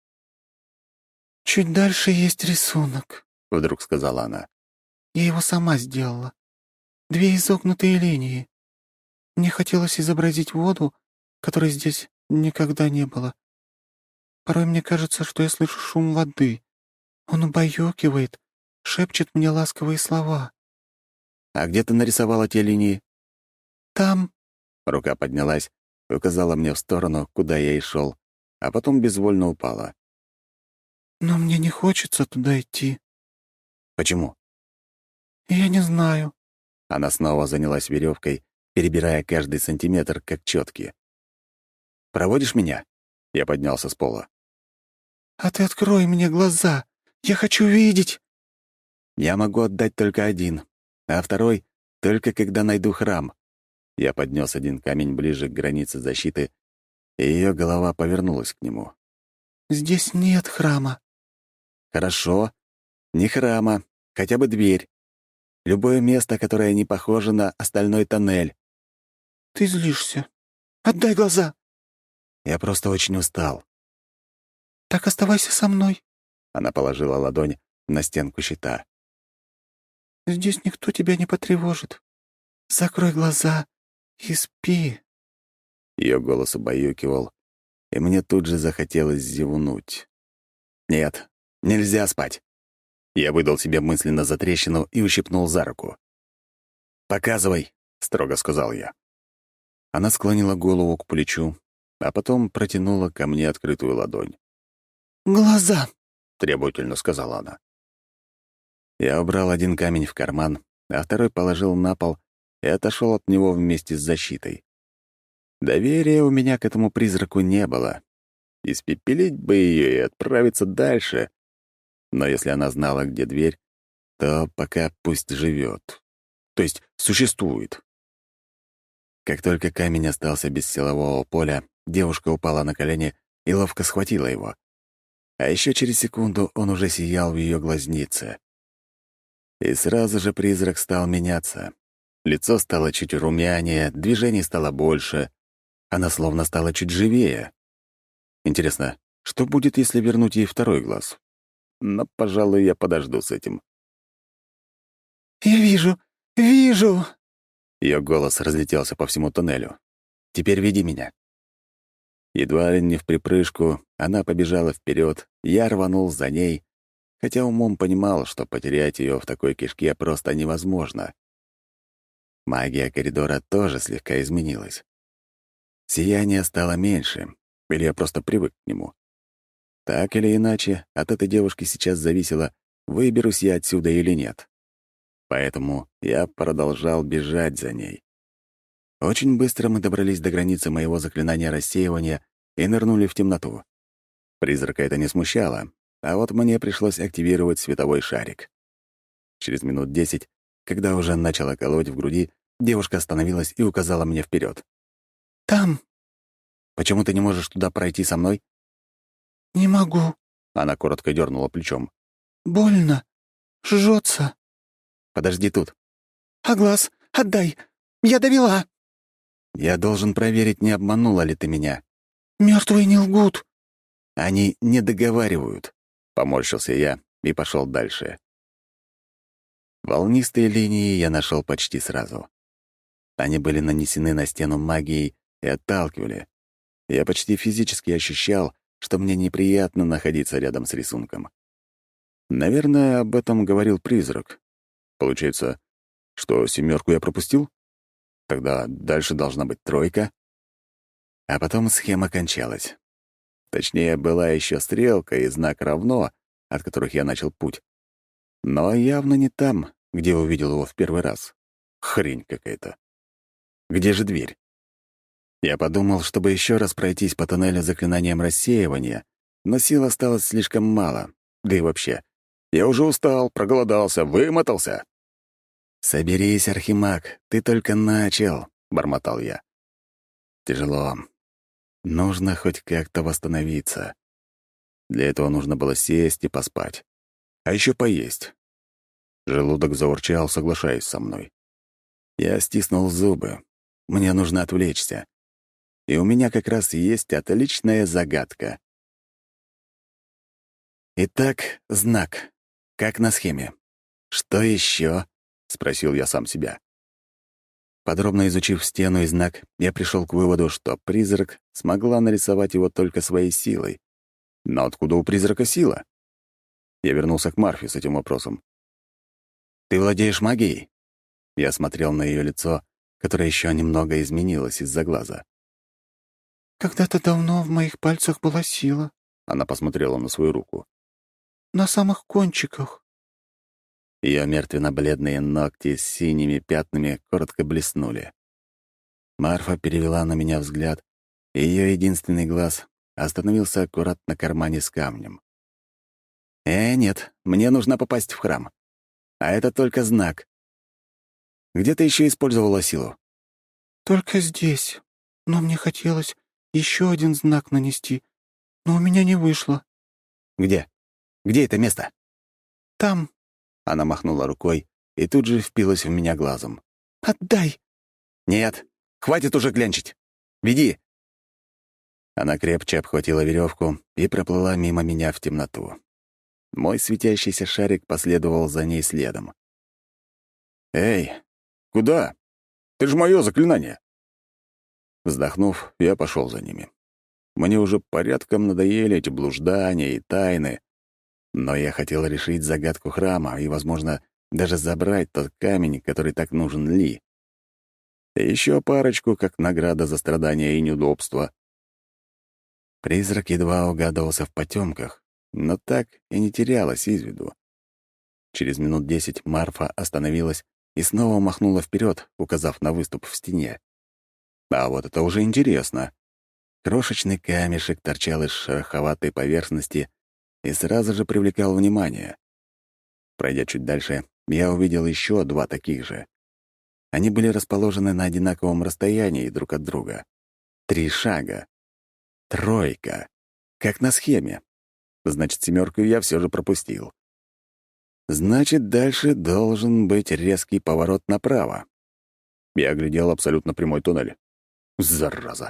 «Чуть дальше есть рисунок», — вдруг сказала она. «Я его сама сделала. Две изогнутые линии. Мне хотелось изобразить воду, которой здесь никогда не было. Порой мне кажется, что я слышу шум воды. Он убаюкивает, шепчет мне ласковые слова». «А где ты нарисовала те линии?» «Там...» — рука поднялась и указала мне в сторону, куда я и шел, а потом безвольно упала. «Но мне не хочется туда идти». «Почему?» «Я не знаю». Она снова занялась веревкой, перебирая каждый сантиметр, как четки. «Проводишь меня?» Я поднялся с пола. «А ты открой мне глаза. Я хочу видеть». «Я могу отдать только один, а второй — только когда найду храм». Я поднес один камень ближе к границе защиты, и ее голова повернулась к нему. «Здесь нет храма». «Хорошо. Не храма, хотя бы дверь. Любое место, которое не похоже на остальной тоннель». «Ты злишься. Отдай глаза». «Я просто очень устал». «Так оставайся со мной». Она положила ладонь на стенку щита. «Здесь никто тебя не потревожит. Закрой глаза и спи». Ее голос убаюкивал, и мне тут же захотелось зевнуть. «Нет, нельзя спать». Я выдал себе мысленно затрещину и ущипнул за руку. «Показывай», — строго сказал я. Она склонила голову к плечу, а потом протянула ко мне открытую ладонь. «Глаза!» — требовательно сказала она. Я убрал один камень в карман, а второй положил на пол и отошел от него вместе с защитой. Доверия у меня к этому призраку не было. Испепелить бы ее и отправиться дальше. Но если она знала, где дверь, то пока пусть живет. То есть существует. Как только камень остался без силового поля, девушка упала на колени и ловко схватила его. А еще через секунду он уже сиял в ее глазнице. И сразу же призрак стал меняться. Лицо стало чуть румянее, движений стало больше. Она словно стала чуть живее. Интересно, что будет, если вернуть ей второй глаз? Но, пожалуй, я подожду с этим. «Я вижу, вижу!» Ее голос разлетелся по всему тоннелю. «Теперь веди меня». Едва ли не в припрыжку, она побежала вперед, я рванул за ней, хотя умом понимал, что потерять ее в такой кишке просто невозможно. Магия коридора тоже слегка изменилась. Сияние стало меньше, или я просто привык к нему. Так или иначе, от этой девушки сейчас зависело, выберусь я отсюда или нет. Поэтому я продолжал бежать за ней. Очень быстро мы добрались до границы моего заклинания рассеивания и нырнули в темноту. Призрака это не смущало, а вот мне пришлось активировать световой шарик. Через минут десять, когда уже начало колоть в груди, девушка остановилась и указала мне вперед. «Там». «Почему ты не можешь туда пройти со мной?» «Не могу». Она коротко дернула плечом. «Больно. Жжется». «Подожди тут». «А глаз? Отдай. Я довела». «Я должен проверить, не обманула ли ты меня». «Мертвые не лгут». «Они не договаривают», — поморщился я и пошел дальше. Волнистые линии я нашел почти сразу. Они были нанесены на стену магией и отталкивали. Я почти физически ощущал, что мне неприятно находиться рядом с рисунком. Наверное, об этом говорил призрак. Получается, что семерку я пропустил? Тогда дальше должна быть тройка. А потом схема кончалась. Точнее, была еще стрелка и знак «равно», от которых я начал путь. Но явно не там, где увидел его в первый раз. Хрень какая-то. Где же дверь? Я подумал, чтобы еще раз пройтись по тоннелю заклинанием рассеивания, но сил осталось слишком мало. Да и вообще, я уже устал, проголодался, вымотался. «Соберись, Архимаг, ты только начал», — бормотал я. Тяжело. Нужно хоть как-то восстановиться. Для этого нужно было сесть и поспать. А еще поесть. Желудок заурчал, соглашаясь со мной. Я стиснул зубы. Мне нужно отвлечься. И у меня как раз есть отличная загадка. Итак, знак. Как на схеме. Что еще? Спросил я сам себя. Подробно изучив стену и знак, я пришел к выводу, что призрак смогла нарисовать его только своей силой. Но откуда у призрака сила? Я вернулся к Марфе с этим вопросом. «Ты владеешь магией?» Я смотрел на ее лицо, которое еще немного изменилось из-за глаза. «Когда-то давно в моих пальцах была сила». Она посмотрела на свою руку. «На самых кончиках». Ее мертвенно-бледные ногти с синими пятнами коротко блеснули. Марфа перевела на меня взгляд, и ее единственный глаз остановился аккурат на кармане с камнем. «Э, нет, мне нужно попасть в храм. А это только знак. Где ты еще использовала силу?» «Только здесь. Но мне хотелось еще один знак нанести, но у меня не вышло». «Где? Где это место?» «Там». Она махнула рукой и тут же впилась в меня глазом. «Отдай!» «Нет, хватит уже клянчить. Веди!» Она крепче обхватила веревку и проплыла мимо меня в темноту. Мой светящийся шарик последовал за ней следом. «Эй, куда? Ты же мое заклинание!» Вздохнув, я пошел за ними. Мне уже порядком надоели эти блуждания и тайны, но я хотел решить загадку храма и, возможно, даже забрать тот камень, который так нужен Ли. И еще парочку, как награда за страдания и неудобства. Призрак едва угадывался в потемках, но так и не терялась из виду. Через минут десять Марфа остановилась и снова махнула вперед, указав на выступ в стене. А вот это уже интересно. Крошечный камешек торчал из шероховатой поверхности и сразу же привлекал внимание. Пройдя чуть дальше, я увидел еще два таких же. Они были расположены на одинаковом расстоянии друг от друга. Три шага. Тройка. Как на схеме. Значит, семерку я все же пропустил. Значит, дальше должен быть резкий поворот направо. Я оглядел абсолютно прямой туннель. Зараза!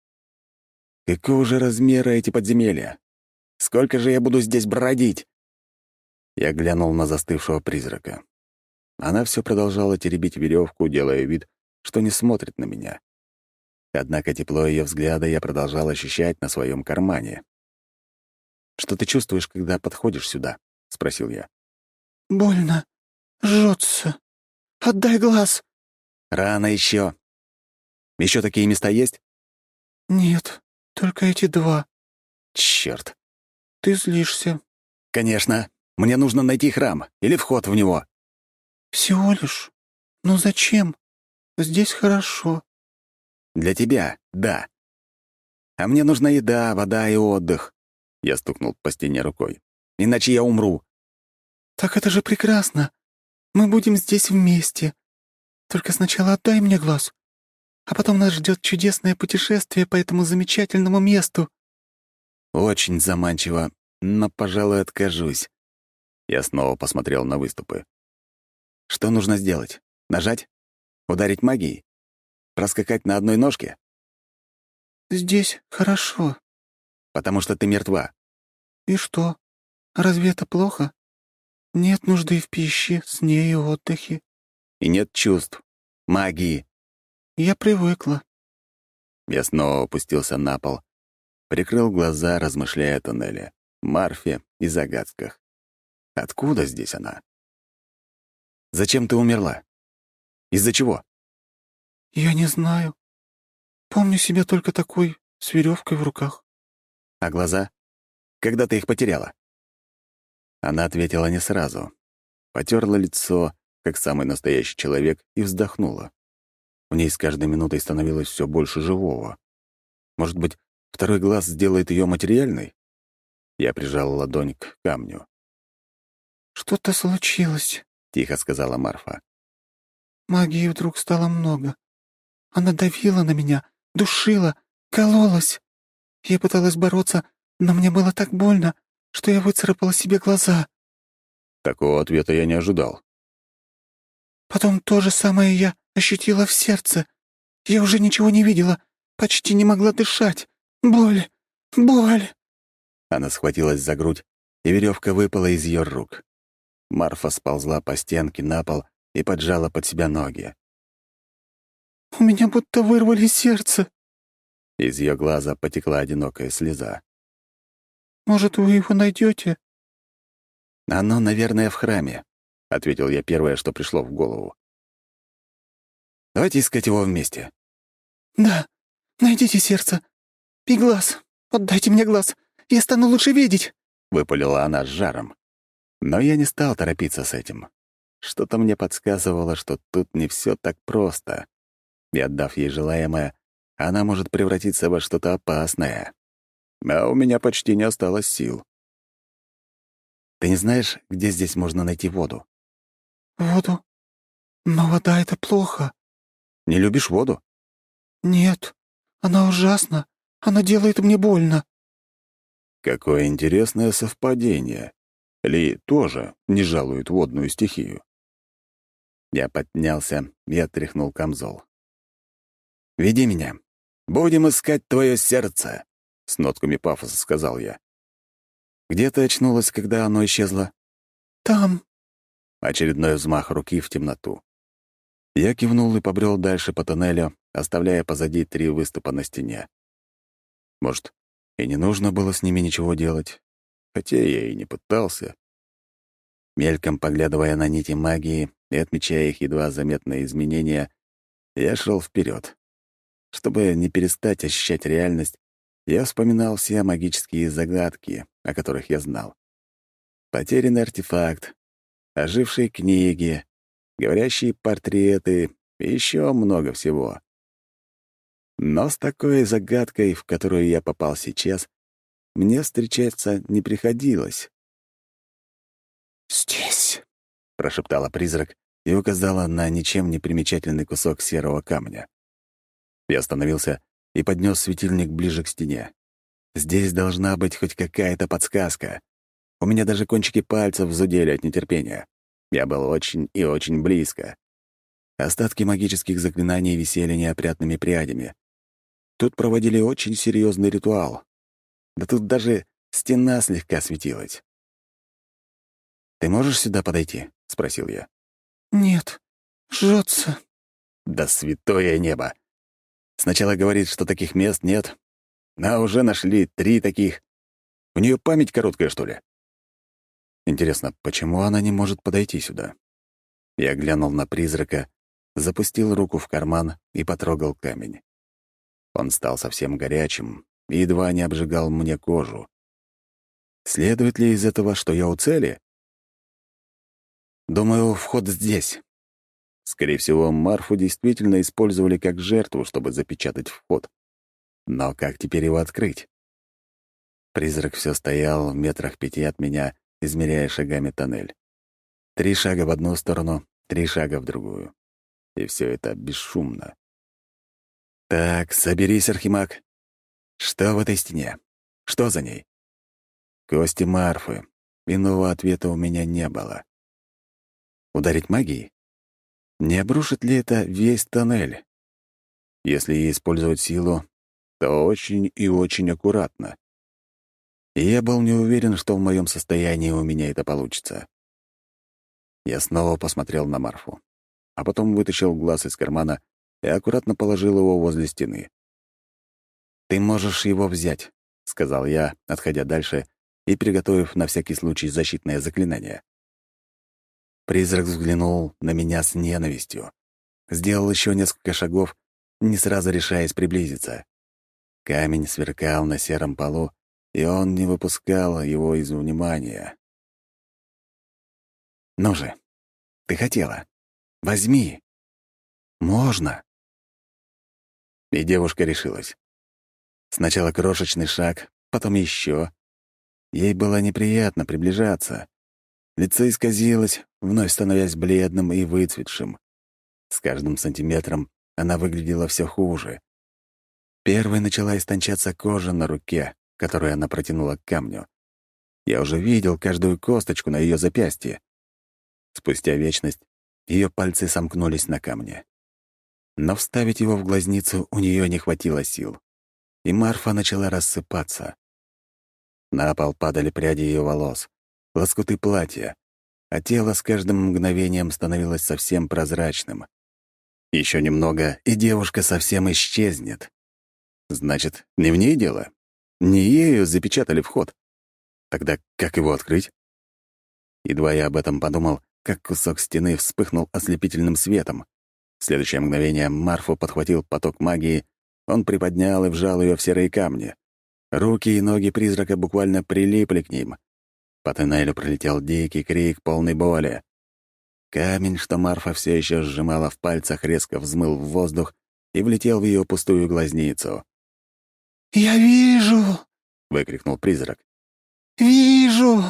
Какого же размера эти подземелья? Сколько же я буду здесь бродить? Я глянул на застывшего призрака. Она все продолжала теребить веревку, делая вид, что не смотрит на меня. Однако тепло ее взгляда я продолжал ощущать на своем кармане. «Что ты чувствуешь, когда подходишь сюда?» — спросил я. «Больно. Жжется. Отдай глаз». «Рано еще. Еще такие места есть?» «Нет, только эти два». «Черт». «Ты злишься». «Конечно. Мне нужно найти храм или вход в него». «Всего лишь. Но зачем? Здесь хорошо». «Для тебя, да. А мне нужна еда, вода и отдых». Я стукнул по стене рукой. «Иначе я умру». «Так это же прекрасно. Мы будем здесь вместе. Только сначала отдай мне глаз, а потом нас ждет чудесное путешествие по этому замечательному месту». «Очень заманчиво, но, пожалуй, откажусь». Я снова посмотрел на выступы. «Что нужно сделать? Нажать? Ударить магией? Проскакать на одной ножке?» «Здесь хорошо». «Потому что ты мертва». «И что? Разве это плохо? Нет нужды в пище, сне и отдыхе». «И нет чувств. Магии». «Я привыкла». Я снова опустился на пол, прикрыл глаза, размышляя о туннеле, Марфе и загадках. Откуда здесь она? «Зачем ты умерла? Из-за чего?» «Я не знаю. Помню себя только такой, с веревкой в руках». «А глаза? Когда ты их потеряла?» Она ответила не сразу. Потерла лицо, как самый настоящий человек, и вздохнула. В ней с каждой минутой становилось все больше живого. Может быть, второй глаз сделает ее материальной? Я прижал ладонь к камню. «Что-то случилось», — тихо сказала Марфа. «Магии вдруг стало много. Она давила на меня, душила, кололась. Я пыталась бороться, но мне было так больно, что я выцарапала себе глаза». Такого ответа я не ожидал. «Потом то же самое я ощутила в сердце. Я уже ничего не видела, почти не могла дышать. Боль, боль». Она схватилась за грудь, и веревка выпала из ее рук. Марфа сползла по стенке на пол и поджала под себя ноги. «У меня будто вырвали сердце». Из ее глаза потекла одинокая слеза. «Может, вы его найдете?» «Оно, наверное, в храме», — ответил я первое, что пришло в голову. «Давайте искать его вместе». «Да, найдите сердце. И глаз. Отдайте мне глаз. Я стану лучше видеть», — выпалила она с жаром. Но я не стал торопиться с этим. Что-то мне подсказывало, что тут не все так просто. И отдав ей желаемое, она может превратиться во что-то опасное. А у меня почти не осталось сил. «Ты не знаешь, где здесь можно найти воду?» «Воду? Но вода — это плохо». «Не любишь воду?» «Нет, она ужасна. Она делает мне больно». Какое интересное совпадение. Ли тоже не жалует водную стихию. Я поднялся и отряхнул камзол. «Веди меня. Будем искать твое сердце», — с нотками пафоса сказал я. «Где ты очнулась, когда оно исчезло?» «Там». Очередной взмах руки в темноту. Я кивнул и побрел дальше по тоннелю, оставляя позади три выступа на стене. Может, и не нужно было с ними ничего делать, хотя я и не пытался. Мельком поглядывая на нити магии и отмечая их едва заметные изменения, я шел вперед. Чтобы не перестать ощущать реальность, я вспоминал все магические загадки, о которых я знал. Потерянный артефакт, ожившие книги, говорящие портреты и еще много всего. Но с такой загадкой, в которую я попал сейчас, мне встречаться не приходилось. «Здесь», — прошептала призрак, и указала на ничем не примечательный кусок серого камня. Я остановился и поднес светильник ближе к стене. Здесь должна быть хоть какая-то подсказка. У меня даже кончики пальцев зудели от нетерпения. Я был очень и очень близко. Остатки магических заклинаний висели неопрятными прядями. Тут проводили очень серьезный ритуал. Да тут даже стена слегка светилась. «Ты можешь сюда подойти?» — спросил я. «Нет, жжется». «Да святое небо! Сначала говорит, что таких мест нет, а уже нашли три таких. У нее память короткая, что ли?» Интересно, почему она не может подойти сюда? Я глянул на призрака, запустил руку в карман и потрогал камень. Он стал совсем горячим и едва не обжигал мне кожу. Следует ли из этого, что я у цели? Думаю, вход здесь. Скорее всего, Марфу действительно использовали как жертву, чтобы запечатать вход. Но как теперь его открыть? Призрак все стоял в метрах пяти от меня, измеряя шагами тоннель. Три шага в одну сторону, три шага в другую. И все это бесшумно. «Так, соберись, Архимаг. Что в этой стене? Что за ней?» Кости Марфы. Иного ответа у меня не было. Ударить магией? Не обрушит ли это весь тоннель? Если ей использовать силу, то очень и очень аккуратно. И я был не уверен, что в моем состоянии у меня это получится. Я снова посмотрел на Марфу, а потом вытащил глаз из кармана и аккуратно положил его возле стены. «Ты можешь его взять», — сказал я, отходя дальше и приготовив на всякий случай защитное заклинание. Призрак взглянул на меня с ненавистью. Сделал еще несколько шагов, не сразу решаясь приблизиться. Камень сверкал на сером полу, и он не выпускал его из внимания. «Ну же, ты хотела. Возьми. Можно». И девушка решилась. Сначала крошечный шаг, потом еще. Ей было неприятно приближаться. Лицо исказилось, вновь становясь бледным и выцветшим. С каждым сантиметром она выглядела все хуже. Первой начала истончаться кожа на руке, которую она протянула к камню. Я уже видел каждую косточку на ее запястье. Спустя вечность ее пальцы сомкнулись на камне. Но вставить его в глазницу у нее не хватило сил, и Марфа начала рассыпаться. На пол падали пряди ее волос, лоскуты платья, а тело с каждым мгновением становилось совсем прозрачным. Еще немного, и девушка совсем исчезнет. Значит, не в ней дело? Не ею запечатали вход. Тогда как его открыть? Едва я об этом подумал, как кусок стены вспыхнул ослепительным светом. В следующее мгновение Марфу подхватил поток магии, он приподнял и вжал ее в серые камни. Руки и ноги призрака буквально прилипли к ним. По тоннелю пролетел дикий крик полной боли. Камень, что Марфа все еще сжимала в пальцах, резко взмыл в воздух и влетел в ее пустую глазницу. «Я вижу!» — выкрикнул призрак. «Вижу!»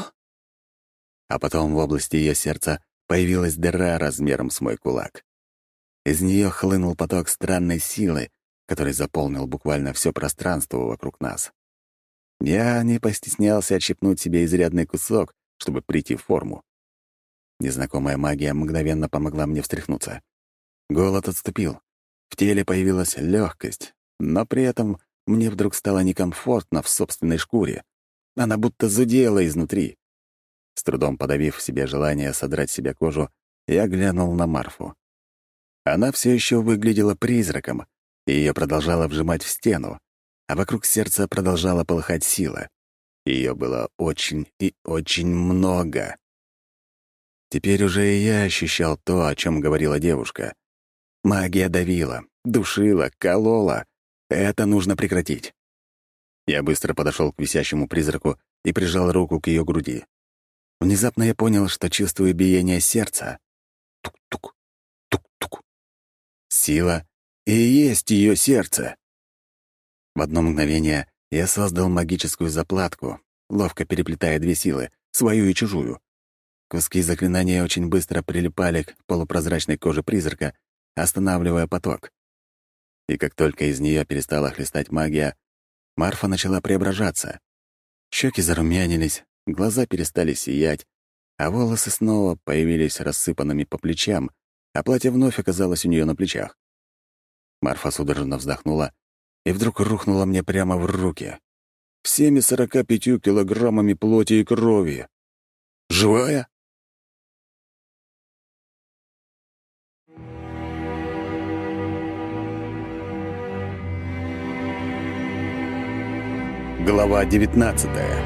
А потом в области ее сердца появилась дыра размером с мой кулак. Из нее хлынул поток странной силы, который заполнил буквально все пространство вокруг нас. Я не постеснялся отщипнуть себе изрядный кусок, чтобы прийти в форму. Незнакомая магия мгновенно помогла мне встряхнуться. Голод отступил. В теле появилась легкость, но при этом мне вдруг стало некомфортно в собственной шкуре. Она будто зудела изнутри. С трудом подавив в себе желание содрать себе кожу, я глянул на Марфу. Она все еще выглядела призраком, и ее продолжала вжимать в стену, а вокруг сердца продолжала полыхать сила. Ее было очень и очень много. Теперь уже и я ощущал то, о чем говорила девушка. Магия давила, душила, колола. Это нужно прекратить. Я быстро подошел к висящему призраку и прижал руку к ее груди. Внезапно я понял, что чувствую биение сердца. Тук-тук, тук-тук. Сила и есть ее сердце. В одно мгновение я создал магическую заплатку, ловко переплетая две силы, свою и чужую. Куски заклинания очень быстро прилипали к полупрозрачной коже призрака, останавливая поток. И как только из нее перестала хлестать магия, Марфа начала преображаться. Щеки зарумянились, глаза перестали сиять, а волосы снова появились рассыпанными по плечам, а платье вновь оказалось у нее на плечах. Марфа судорожно вздохнула и вдруг рухнула мне прямо в руки. Всеми сорока пятью килограммами плоти и крови. Живая? Глава девятнадцатая.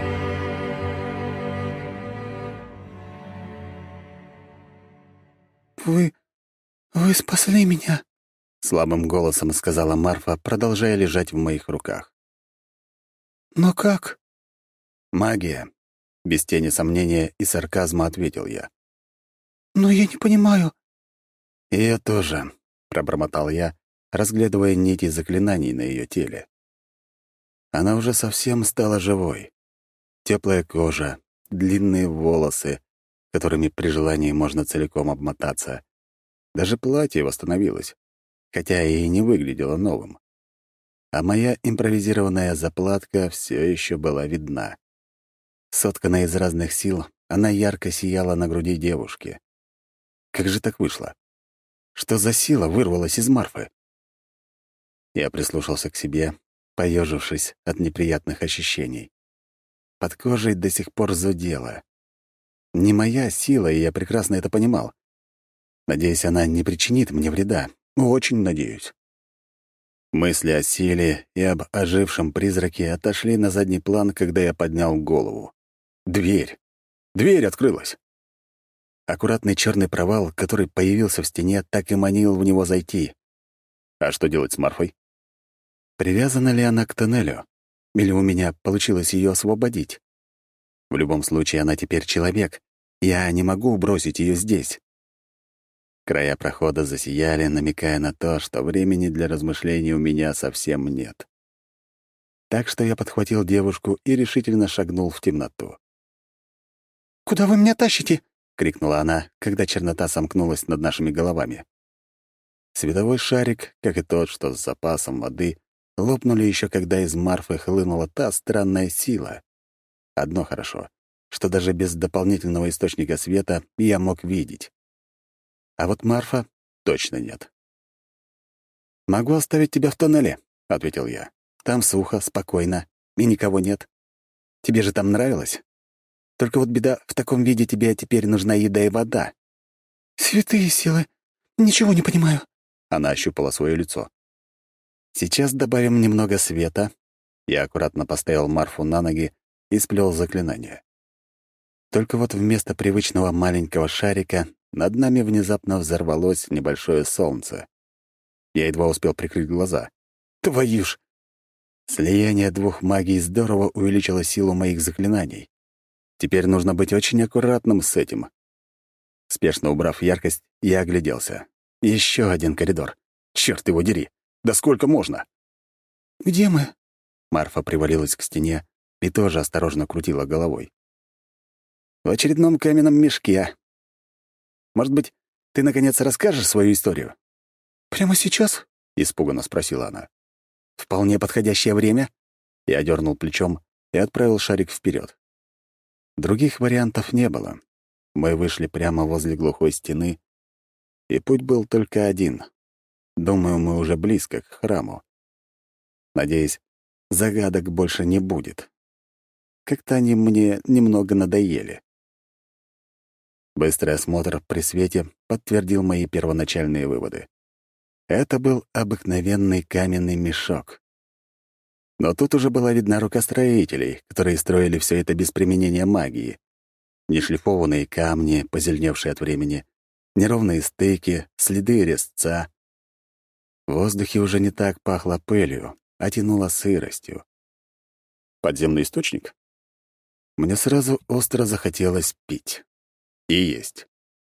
«Вы... вы спасли меня!» — слабым голосом сказала Марфа, продолжая лежать в моих руках. «Но как?» «Магия», — без тени сомнения и сарказма ответил я. «Но я не понимаю». «И я тоже», — пробормотал я, разглядывая нити заклинаний на ее теле. Она уже совсем стала живой. Теплая кожа, длинные волосы, которыми при желании можно целиком обмотаться. Даже платье восстановилось, хотя и не выглядело новым. А моя импровизированная заплатка все еще была видна. Сотканная из разных сил, она ярко сияла на груди девушки. Как же так вышло? Что за сила вырвалась из Марфы? Я прислушался к себе, поежившись от неприятных ощущений. Под кожей до сих пор зудело. Не моя сила, и я прекрасно это понимал. Надеюсь, она не причинит мне вреда. Очень надеюсь. Мысли о силе и об ожившем призраке отошли на задний план, когда я поднял голову. Дверь. Дверь открылась. Аккуратный черный провал, который появился в стене, так и манил в него зайти. А что делать с Марфой? Привязана ли она к тоннелю? Или у меня получилось ее освободить? В любом случае, она теперь человек. Я не могу бросить ее здесь. Края прохода засияли, намекая на то, что времени для размышлений у меня совсем нет. Так что я подхватил девушку и решительно шагнул в темноту. «Куда вы меня тащите?» — крикнула она, когда чернота сомкнулась над нашими головами. Световой шарик, как и тот, что с запасом воды, лопнули еще когда из Марфы хлынула та странная сила. Одно хорошо, что даже без дополнительного источника света я мог видеть. А вот Марфа точно нет. «Могу оставить тебя в тоннеле», — ответил я. «Там сухо, спокойно, и никого нет. Тебе же там нравилось? Только вот беда, в таком виде тебе теперь нужна еда и вода». «Святые силы! Ничего не понимаю». Она ощупала свое лицо. «Сейчас добавим немного света». Я аккуратно поставил Марфу на ноги и сплел заклинание. Только вот вместо привычного маленького шарика над нами внезапно взорвалось небольшое солнце. Я едва успел прикрыть глаза. Твою ж! Слияние двух магий здорово увеличило силу моих заклинаний. Теперь нужно быть очень аккуратным с этим. Спешно убрав яркость, я огляделся. Еще один коридор. Черт его дери! Да сколько можно? «Где мы?» Марфа привалилась к стене и тоже осторожно крутила головой. «В очередном каменном мешке. Может быть, ты, наконец, расскажешь свою историю?» «Прямо сейчас?» — испуганно спросила она. «Вполне подходящее время?» Я дернул плечом и отправил шарик вперед. Других вариантов не было. Мы вышли прямо возле глухой стены, и путь был только один. Думаю, мы уже близко к храму. Надеюсь, загадок больше не будет. Как-то они мне немного надоели. Быстрый осмотр при свете подтвердил мои первоначальные выводы. Это был обыкновенный каменный мешок. Но тут уже была видна рука строителей, которые строили все это без применения магии. Нешлифованные камни, позеленевшие от времени, неровные стыки, следы резца. В воздухе уже не так пахло пылью, а тянуло сыростью. Подземный источник? Мне сразу остро захотелось пить. И есть.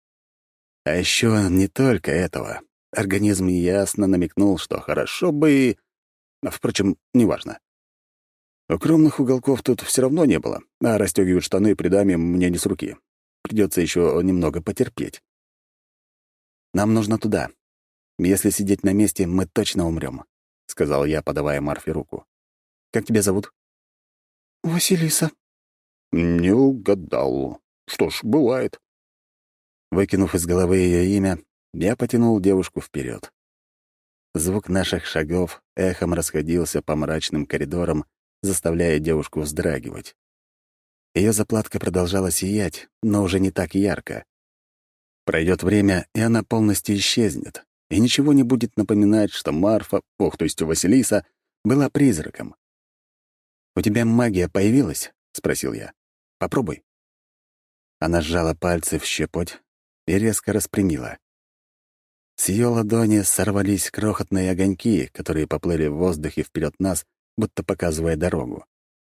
А еще не только этого. Организм ясно намекнул, что хорошо бы и... Впрочем, неважно. Укромных уголков тут все равно не было, а расстегивать штаны при даме мне не с руки. придется еще немного потерпеть. Нам нужно туда. Если сидеть на месте, мы точно умрем, сказал я, подавая Марфе руку. Как тебя зовут? Василиса. Не угадал. Что ж, бывает. Выкинув из головы ее имя, я потянул девушку вперед. Звук наших шагов эхом расходился по мрачным коридорам, заставляя девушку вздрагивать. Ее заплатка продолжала сиять, но уже не так ярко. Пройдет время, и она полностью исчезнет, и ничего не будет напоминать, что Марфа, ох, то есть Василиса, была призраком. «У тебя магия появилась?» — спросил я. «Попробуй». Она сжала пальцы в щепоть и резко распрямила. С ее ладони сорвались крохотные огоньки, которые поплыли в воздухе вперед нас, будто показывая дорогу.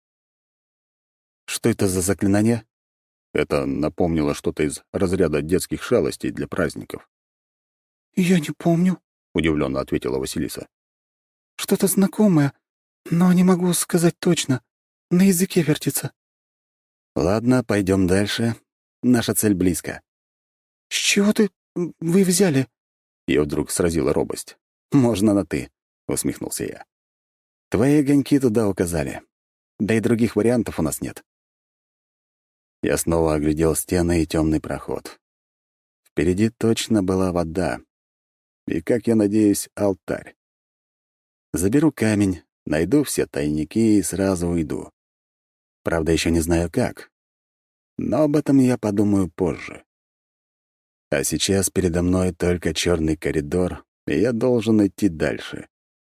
«Что это за заклинание?» Это напомнило что-то из разряда детских шалостей для праздников. «Я не помню», — удивленно ответила Василиса. «Что-то знакомое, но не могу сказать точно. На языке вертится». «Ладно, пойдем дальше. Наша цель близко». «С чего ты... вы взяли?» Ее вдруг сразила робость. «Можно на «ты», — усмехнулся я. «Твои огоньки туда указали. Да и других вариантов у нас нет». Я снова оглядел стены и темный проход. Впереди точно была вода. И, как я надеюсь, алтарь. Заберу камень, найду все тайники и сразу уйду. Правда, еще не знаю как. Но об этом я подумаю позже. А сейчас передо мной только черный коридор, и я должен идти дальше.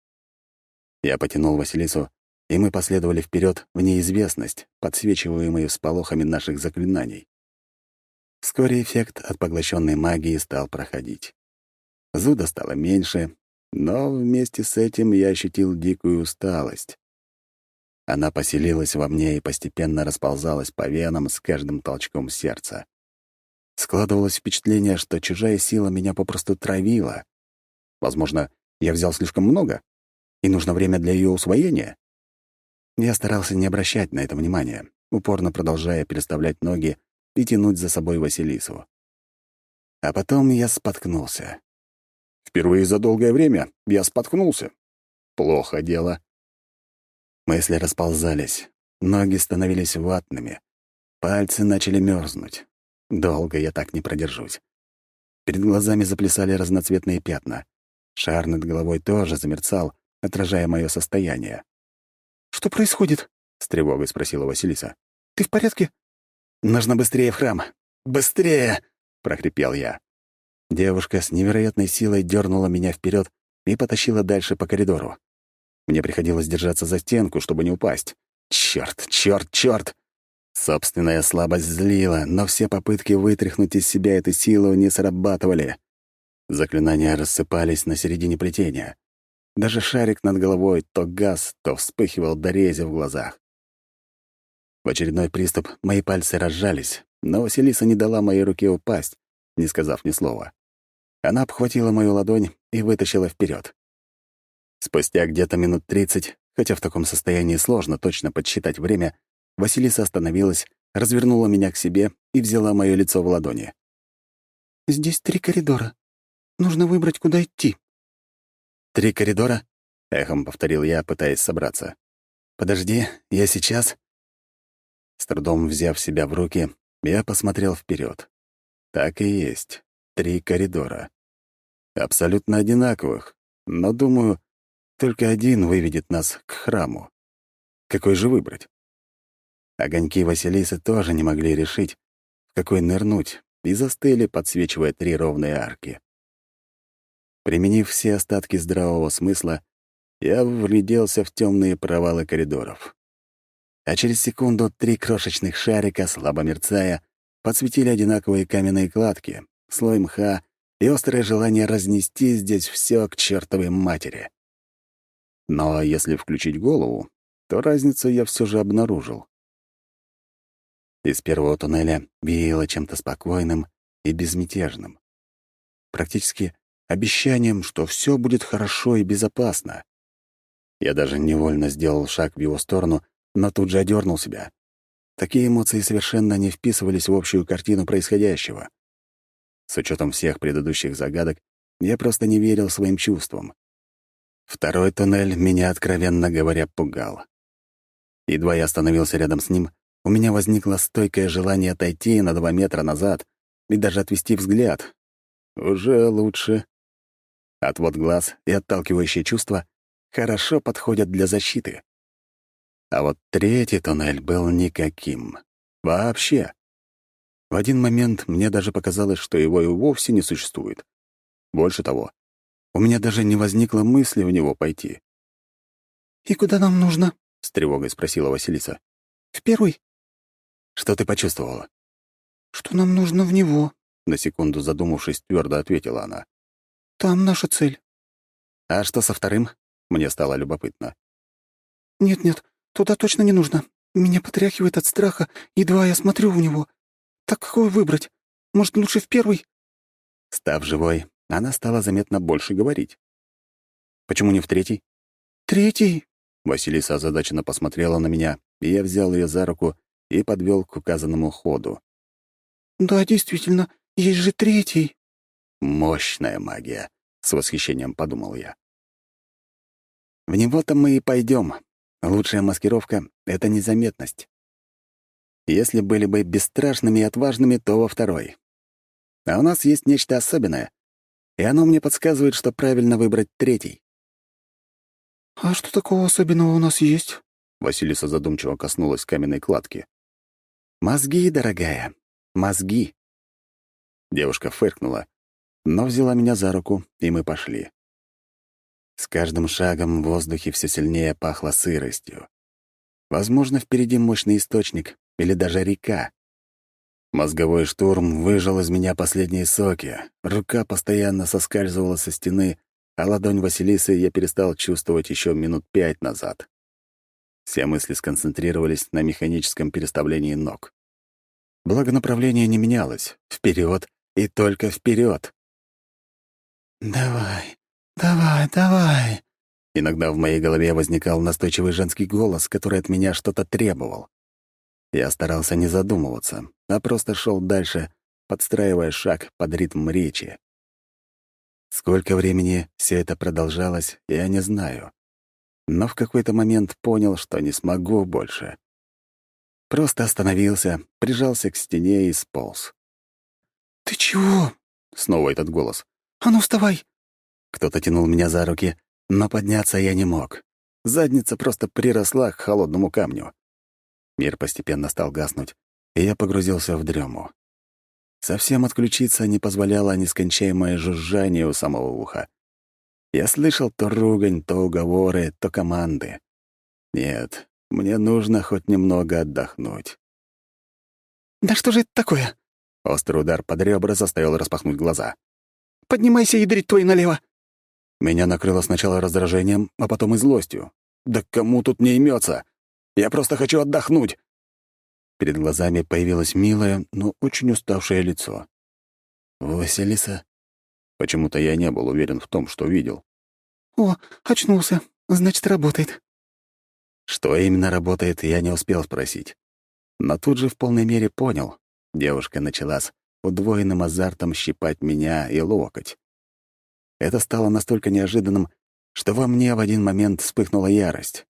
Я потянул Василису, и мы последовали вперед в неизвестность, подсвечиваемую всполохами наших заклинаний. Вскоре эффект от поглощенной магии стал проходить. Зуда стало меньше, но вместе с этим я ощутил дикую усталость. Она поселилась во мне и постепенно расползалась по венам с каждым толчком сердца. Складывалось впечатление, что чужая сила меня попросту травила. Возможно, я взял слишком много, и нужно время для ее усвоения? Я старался не обращать на это внимания, упорно продолжая переставлять ноги и тянуть за собой Василису. А потом я споткнулся. Впервые за долгое время я споткнулся. Плохо дело. Мысли расползались, ноги становились ватными, пальцы начали мерзнуть. Долго я так не продержусь. Перед глазами заплясали разноцветные пятна. Шар над головой тоже замерцал, отражая мое состояние. «Что происходит?» — с тревогой спросила Василиса. «Ты в порядке?» «Нужно быстрее в храм! Быстрее!» — прохрипел я. Девушка с невероятной силой дернула меня вперед и потащила дальше по коридору. Мне приходилось держаться за стенку, чтобы не упасть. Черт, черт, черт! Собственная слабость злила, но все попытки вытряхнуть из себя эту силу не срабатывали. Заклинания рассыпались на середине плетения. Даже шарик над головой то гас, то вспыхивал до рези в глазах. В очередной приступ мои пальцы разжались, но Василиса не дала моей руке упасть, не сказав ни слова. Она обхватила мою ладонь и вытащила вперед. Спустя где-то минут тридцать, хотя в таком состоянии сложно точно подсчитать время, Василиса остановилась, развернула меня к себе и взяла мое лицо в ладони. «Здесь три коридора. Нужно выбрать, куда идти». «Три коридора?» — эхом повторил я, пытаясь собраться. «Подожди, я сейчас...» С трудом взяв себя в руки, я посмотрел вперед. Так и есть. Три коридора. Абсолютно одинаковых, но, думаю, только один выведет нас к храму. Какой же выбрать? Огоньки Василисы тоже не могли решить, в какой нырнуть, и застыли, подсвечивая три ровные арки. Применив все остатки здравого смысла, я вгляделся в темные провалы коридоров. А через секунду три крошечных шарика, слабо мерцая, подсветили одинаковые каменные кладки, слой мха и острое желание разнести здесь все к чертовой матери. Но если включить голову, то разницу я все же обнаружил. Из первого туннеля веяло чем-то спокойным и безмятежным. Практически обещанием, что все будет хорошо и безопасно. Я даже невольно сделал шаг в его сторону, но тут же одернул себя. такие эмоции совершенно не вписывались в общую картину происходящего. С учетом всех предыдущих загадок, я просто не верил своим чувствам. Второй туннель меня, откровенно говоря, пугал. Едва я остановился рядом с ним, у меня возникло стойкое желание отойти на два метра назад и даже отвести взгляд. Уже лучше. Отвод глаз и отталкивающие чувства хорошо подходят для защиты. А вот третий туннель был никаким. Вообще. В один момент мне даже показалось, что его и вовсе не существует. Больше того, у меня даже не возникло мысли в него пойти. «И куда нам нужно?» — с тревогой спросила Василиса. «В первый?» «Что ты почувствовала?» «Что нам нужно в него?» — на секунду задумавшись, твердо ответила она. «Там наша цель». «А что со вторым?» — мне стало любопытно. «Нет-нет, туда точно не нужно. Меня потряхивает от страха, едва я смотрю в него. Так какой выбрать? Может, лучше в первый?» Став живой, она стала заметно больше говорить. «Почему не в третий?» «Третий?» Василиса озадаченно посмотрела на меня, и я взял ее за руку и подвел к указанному ходу. «Да, действительно, есть же третий». «Мощная магия», — с восхищением подумал я. «В него-то мы и пойдем. Лучшая маскировка — это незаметность. Если были бы бесстрашными и отважными, то во второй. А у нас есть нечто особенное, и оно мне подсказывает, что правильно выбрать третий». «А что такого особенного у нас есть?» Василиса задумчиво коснулась каменной кладки. «Мозги, дорогая, мозги». Девушка фыркнула, но взяла меня за руку, и мы пошли. С каждым шагом в воздухе все сильнее пахло сыростью. Возможно, впереди мощный источник или даже река. Мозговой штурм выжал из меня последние соки. Рука постоянно соскальзывала со стены, а ладонь Василисы я перестал чувствовать еще минут пять назад. Все мысли сконцентрировались на механическом переставлении ног. Благо направление не менялось. Вперед и только вперед. «Давай, давай, давай!» Иногда в моей голове возникал настойчивый женский голос, который от меня что-то требовал. Я старался не задумываться, а просто шел дальше, подстраивая шаг под ритм речи. Сколько времени все это продолжалось, я не знаю. Но в какой-то момент понял, что не смогу больше. Просто остановился, прижался к стене и сполз. «Ты чего?» — снова этот голос. «А ну, вставай!» Кто-то тянул меня за руки, но подняться я не мог. Задница просто приросла к холодному камню. Мир постепенно стал гаснуть, и я погрузился в дрему. Совсем отключиться не позволяло нескончаемое жужжание у самого уха. Я слышал то ругань, то уговоры, то команды. Нет, мне нужно хоть немного отдохнуть. «Да что же это такое?» Острый удар под ребра заставил распахнуть глаза. «Поднимайся, ядрить твой налево!» Меня накрыло сначала раздражением, а потом и злостью. «Да кому тут не имется? Я просто хочу отдохнуть!» Перед глазами появилось милое, но очень уставшее лицо. «Василиса?» Почему-то я не был уверен в том, что видел. «О, очнулся. Значит, работает». Что именно работает, я не успел спросить. Но тут же в полной мере понял. Девушка начала с удвоенным азартом щипать меня и локоть. Это стало настолько неожиданным, что во мне в один момент вспыхнула ярость.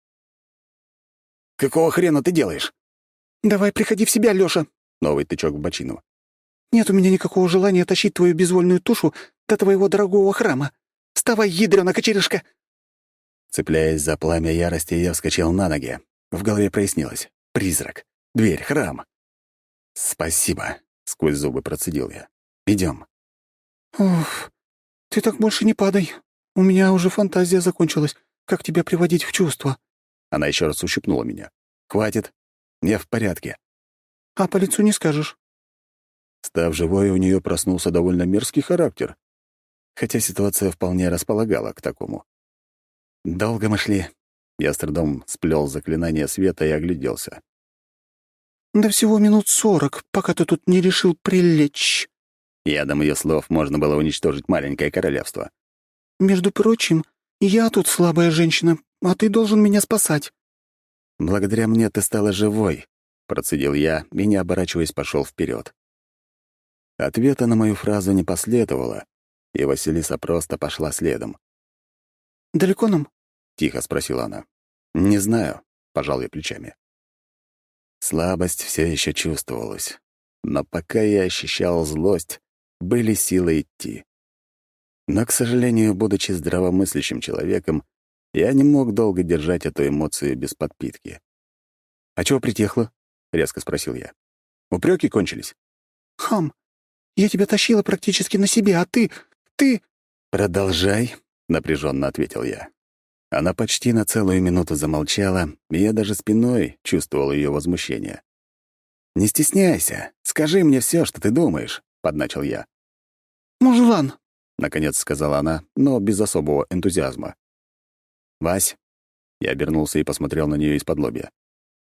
«Какого хрена ты делаешь?» «Давай, приходи в себя, Лёша!» Новый тычок в бочину. «Нет у меня никакого желания тащить твою безвольную тушу до твоего дорогого храма. Вставай, ядрёна кочерышка!» Цепляясь за пламя ярости, я вскочил на ноги. В голове прояснилось. Призрак. Дверь, храм. «Спасибо», — сквозь зубы процедил я. Идем. «Уф, ты так больше не падай. У меня уже фантазия закончилась. Как тебя приводить в чувство?» Она еще раз ущипнула меня. «Хватит. Я в порядке». «А по лицу не скажешь». Став живой, у нее проснулся довольно мерзкий характер. Хотя ситуация вполне располагала к такому. Долго мы шли. Я с трудом сплел заклинание света и огляделся. «Да всего минут сорок, пока ты тут не решил прилечь». Ядом ее слов можно было уничтожить маленькое королевство. «Между прочим, я тут слабая женщина, а ты должен меня спасать». «Благодаря мне ты стала живой», — процедил я и, не оборачиваясь, пошел вперед. Ответа на мою фразу не последовало, и Василиса просто пошла следом. «Далеко нам?» — тихо спросила она. «Не знаю», — пожал я плечами. Слабость все еще чувствовалась, но пока я ощущал злость, были силы идти. Но, к сожалению, будучи здравомыслящим человеком, я не мог долго держать эту эмоцию без подпитки. «А чего притихло?» — резко спросил я. «Упреки кончились?» «Хам, я тебя тащила практически на себе, а ты... ты...» «Продолжай», — напряженно ответил я. Она почти на целую минуту замолчала, и я даже спиной чувствовал ее возмущение. «Не стесняйся, скажи мне все, что ты думаешь», — подначил я. «Мужлан!» — наконец сказала она, но без особого энтузиазма. «Вась», — я обернулся и посмотрел на нее из-под лобья.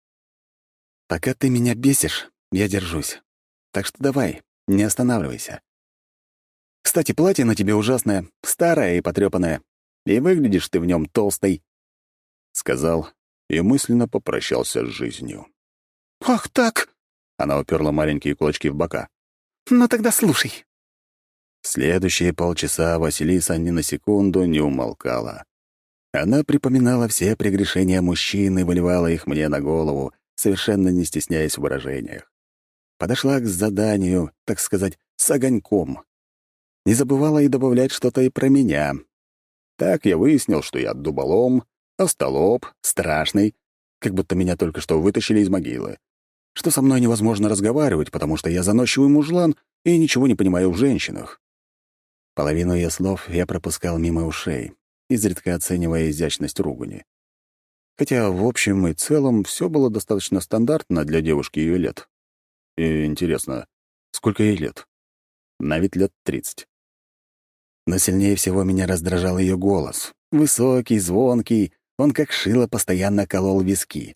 «Пока ты меня бесишь, я держусь. Так что давай, не останавливайся. Кстати, платье на тебе ужасное, старое и потрёпанное, и выглядишь ты в нем толстой», — сказал и мысленно попрощался с жизнью. «Ах так!» — она уперла маленькие кулачки в бока. «Ну тогда слушай». Следующие полчаса Василиса ни на секунду не умолкала. Она припоминала все прегрешения мужчин и выливала их мне на голову, совершенно не стесняясь в выражениях. Подошла к заданию, так сказать, с огоньком. Не забывала и добавлять что-то и про меня. Так я выяснил, что я дуболом, остолоп, страшный, как будто меня только что вытащили из могилы, что со мной невозможно разговаривать, потому что я заносчивый мужлан и ничего не понимаю в женщинах. Половину ее слов я пропускал мимо ушей, изредка оценивая изящность ругани. Хотя, в общем и целом, все было достаточно стандартно для девушки ее лет. И интересно, сколько ей лет? На вид лет тридцать. Но сильнее всего меня раздражал ее голос. Высокий, звонкий, он как шило постоянно колол виски.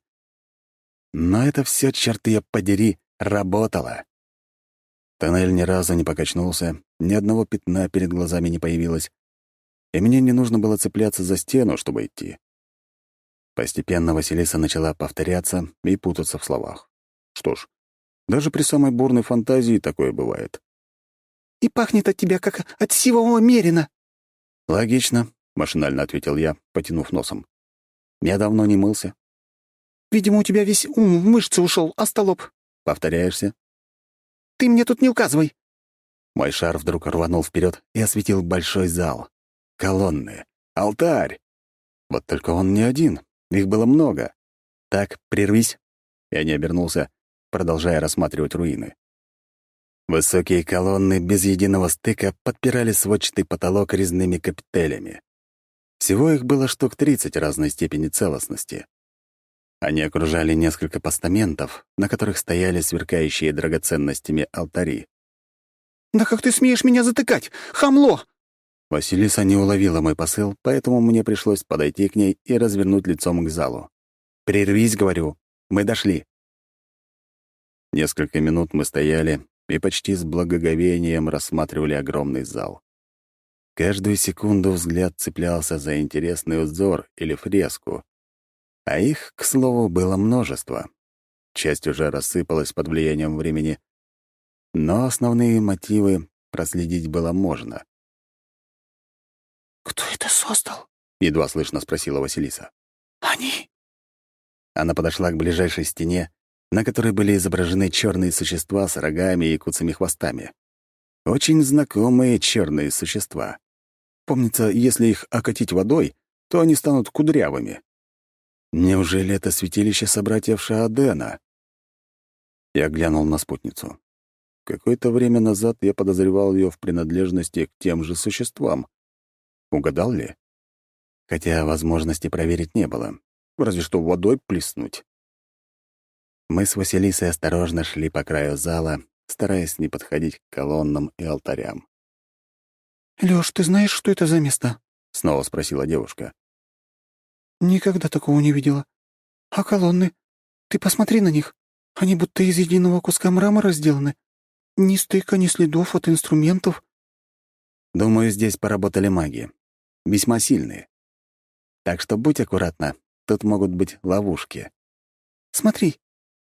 Но это все, черт ее подери, работало. Тоннель ни разу не покачнулся, ни одного пятна перед глазами не появилось, и мне не нужно было цепляться за стену, чтобы идти. Постепенно Василиса начала повторяться и путаться в словах. Что ж, даже при самой бурной фантазии такое бывает. «И пахнет от тебя, как от сивого мерина». «Логично», — машинально ответил я, потянув носом. «Я давно не мылся». «Видимо, у тебя весь ум в мышцы ушел, остолоп». «Повторяешься?» «Ты мне тут не указывай». Мой шар вдруг рванул вперед и осветил большой зал. Колонны. Алтарь. Вот только он не один. Их было много. Так, прервись. Я не обернулся, продолжая рассматривать руины. Высокие колонны без единого стыка подпирали сводчатый потолок резными капителями. Всего их было штук тридцать разной степени целостности. Они окружали несколько постаментов, на которых стояли сверкающие драгоценностями алтари. «Да как ты смеешь меня затыкать? Хамло!» Василиса не уловила мой посыл, поэтому мне пришлось подойти к ней и развернуть лицом к залу. «Прервись, — говорю, — мы дошли». Несколько минут мы стояли и почти с благоговением рассматривали огромный зал. Каждую секунду взгляд цеплялся за интересный узор или фреску, а их, к слову, было множество. Часть уже рассыпалась под влиянием времени, но основные мотивы проследить было можно. «Кто это создал?» — едва слышно спросила Василиса. «Они?» Она подошла к ближайшей стене, на которой были изображены черные существа с рогами и куцами хвостами. Очень знакомые черные существа. Помнится, если их окатить водой, то они станут кудрявыми. Неужели это святилище собратьев Шаадена? Я глянул на спутницу. Какое-то время назад я подозревал ее в принадлежности к тем же существам. Угадал ли? Хотя возможности проверить не было. Разве что водой плеснуть. Мы с Василисой осторожно шли по краю зала, стараясь не подходить к колоннам и алтарям. «Лёш, ты знаешь, что это за место?» — снова спросила девушка. «Никогда такого не видела. А колонны? Ты посмотри на них. Они будто из единого куска мрамора сделаны. Ни стыка, ни следов от инструментов». Думаю, здесь поработали маги. Весьма сильные. Так что будь аккуратна, тут могут быть ловушки. «Смотри».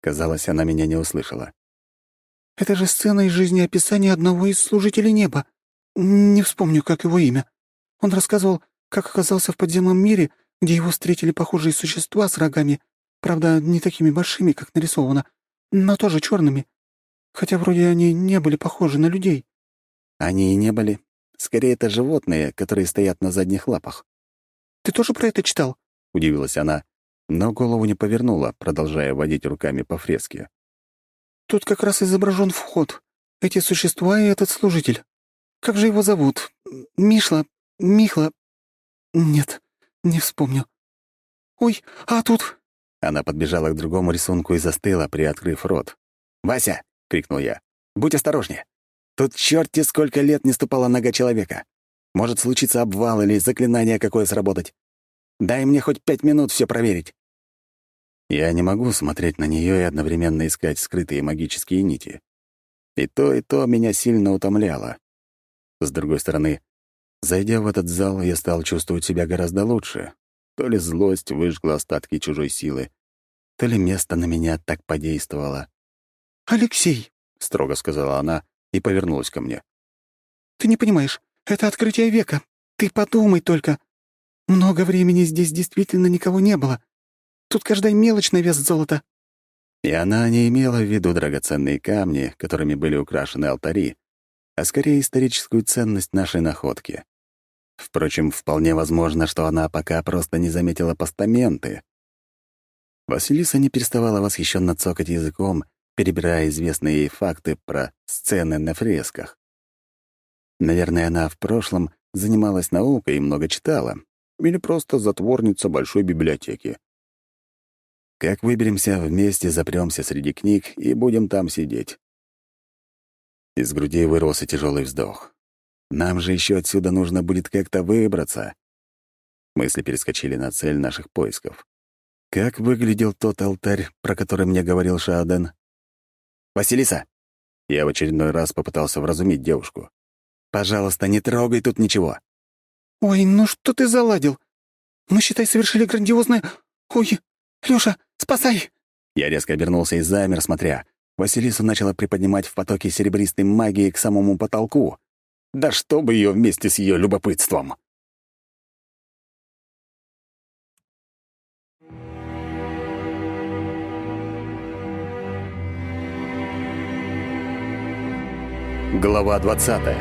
Казалось, она меня не услышала. «Это же сцена из жизнеописания одного из служителей неба. Не вспомню, как его имя. Он рассказывал, как оказался в подземном мире, где его встретили похожие существа с рогами, правда, не такими большими, как нарисовано, но тоже черными, хотя вроде они не были похожи на людей». Они и не были. Скорее, это животные, которые стоят на задних лапах. «Ты тоже про это читал?» — удивилась она, но голову не повернула, продолжая водить руками по фреске. «Тут как раз изображен вход. Эти существа и этот служитель. Как же его зовут? Мишла? Михла? Нет, не вспомню. Ой, а тут...» Она подбежала к другому рисунку и застыла, приоткрыв рот. «Вася!» — крикнул я. «Будь осторожнее! Тут черти сколько лет не ступала нога человека. Может случиться обвал или заклинание какое сработать. Дай мне хоть пять минут все проверить». Я не могу смотреть на нее и одновременно искать скрытые магические нити. И то, и то меня сильно утомляло. С другой стороны, зайдя в этот зал, я стал чувствовать себя гораздо лучше. То ли злость выжгла остатки чужой силы, то ли место на меня так подействовало. «Алексей», — строго сказала она и повернулась ко мне. «ты не понимаешь, это открытие века. Ты подумай только. Много времени здесь действительно никого не было. Тут каждая мелочь на вес золота». И она не имела в виду драгоценные камни, которыми были украшены алтари, а скорее историческую ценность нашей находки. Впрочем, вполне возможно, что она пока просто не заметила постаменты. Василиса не переставала восхищенно цокать языком, перебирая известные ей факты про сцены на фресках. Наверное, она в прошлом занималась наукой и много читала, или просто затворница большой библиотеки. Как выберемся, вместе запрёмся среди книг и будем там сидеть. Из груди вырвался тяжелый вздох. Нам же еще отсюда нужно будет как-то выбраться. Мысли перескочили на цель наших поисков. Как выглядел тот алтарь, про который мне говорил Шааден? «Василиса!» Я в очередной раз попытался вразумить девушку. «Пожалуйста, не трогай тут ничего». «Ой, ну что ты заладил? Мы, считай, совершили грандиозное... Ой, Лёша, спасай!» Я резко обернулся и замер, смотря. Василису начала приподнимать в потоке серебристой магии к самому потолку. Да чтобы ее вместе с ее любопытством! Глава двадцатая.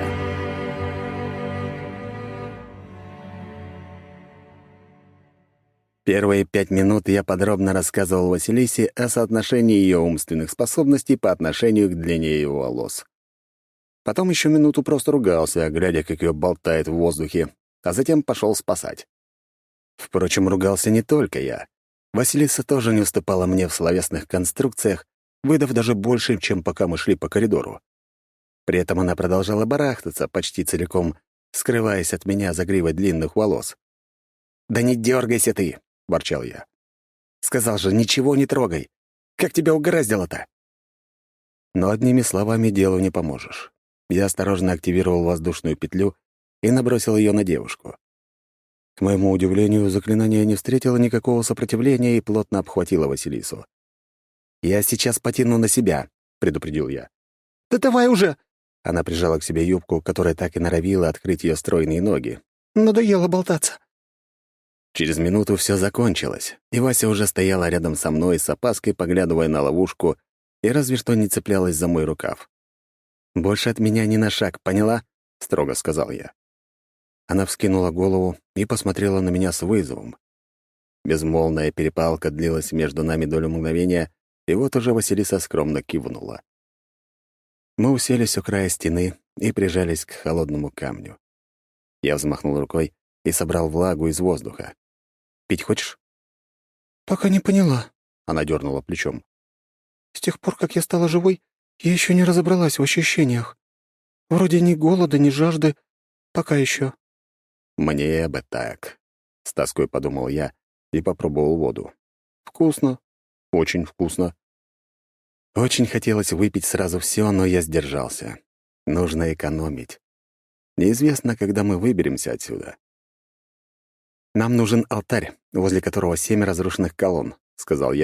Первые пять минут я подробно рассказывал Василисе о соотношении ее умственных способностей по отношению к длине ее волос. Потом еще минуту просто ругался, глядя, как ее болтает в воздухе, а затем пошел спасать. Впрочем, ругался не только я. Василиса тоже не уступала мне в словесных конструкциях, выдав даже больше, чем пока мы шли по коридору. При этом она продолжала барахтаться, почти целиком скрываясь от меня за гривой длинных волос. «Да не дергайся ты!» — ворчал я. «Сказал же, ничего не трогай! Как тебя угораздило-то?» Но одними словами делу не поможешь. Я осторожно активировал воздушную петлю и набросил ее на девушку. К моему удивлению, заклинание не встретило никакого сопротивления и плотно обхватило Василису. «Я сейчас потяну на себя», — предупредил я. «Да давай уже!» Она прижала к себе юбку, которая так и норовила открыть ее стройные ноги. «Надоело болтаться». Через минуту все закончилось, и Вася уже стояла рядом со мной с опаской, поглядывая на ловушку, и разве что не цеплялась за мой рукав. «Больше от меня ни на шаг, поняла?» — строго сказал я. Она вскинула голову и посмотрела на меня с вызовом. Безмолвная перепалка длилась между нами долю мгновения, и вот уже Василиса скромно кивнула. Мы уселись у края стены и прижались к холодному камню. Я взмахнул рукой и собрал влагу из воздуха. «Пить хочешь?» «Пока не поняла», — она дернула плечом. «С тех пор, как я стала живой, я еще не разобралась в ощущениях. Вроде ни голода, ни жажды. Пока еще». «Мне бы так», — с тоской подумал я и попробовал воду. «Вкусно. Очень вкусно». Очень хотелось выпить сразу все, но я сдержался. Нужно экономить. Неизвестно, когда мы выберемся отсюда. «Нам нужен алтарь, возле которого семь разрушенных колонн», — сказал я,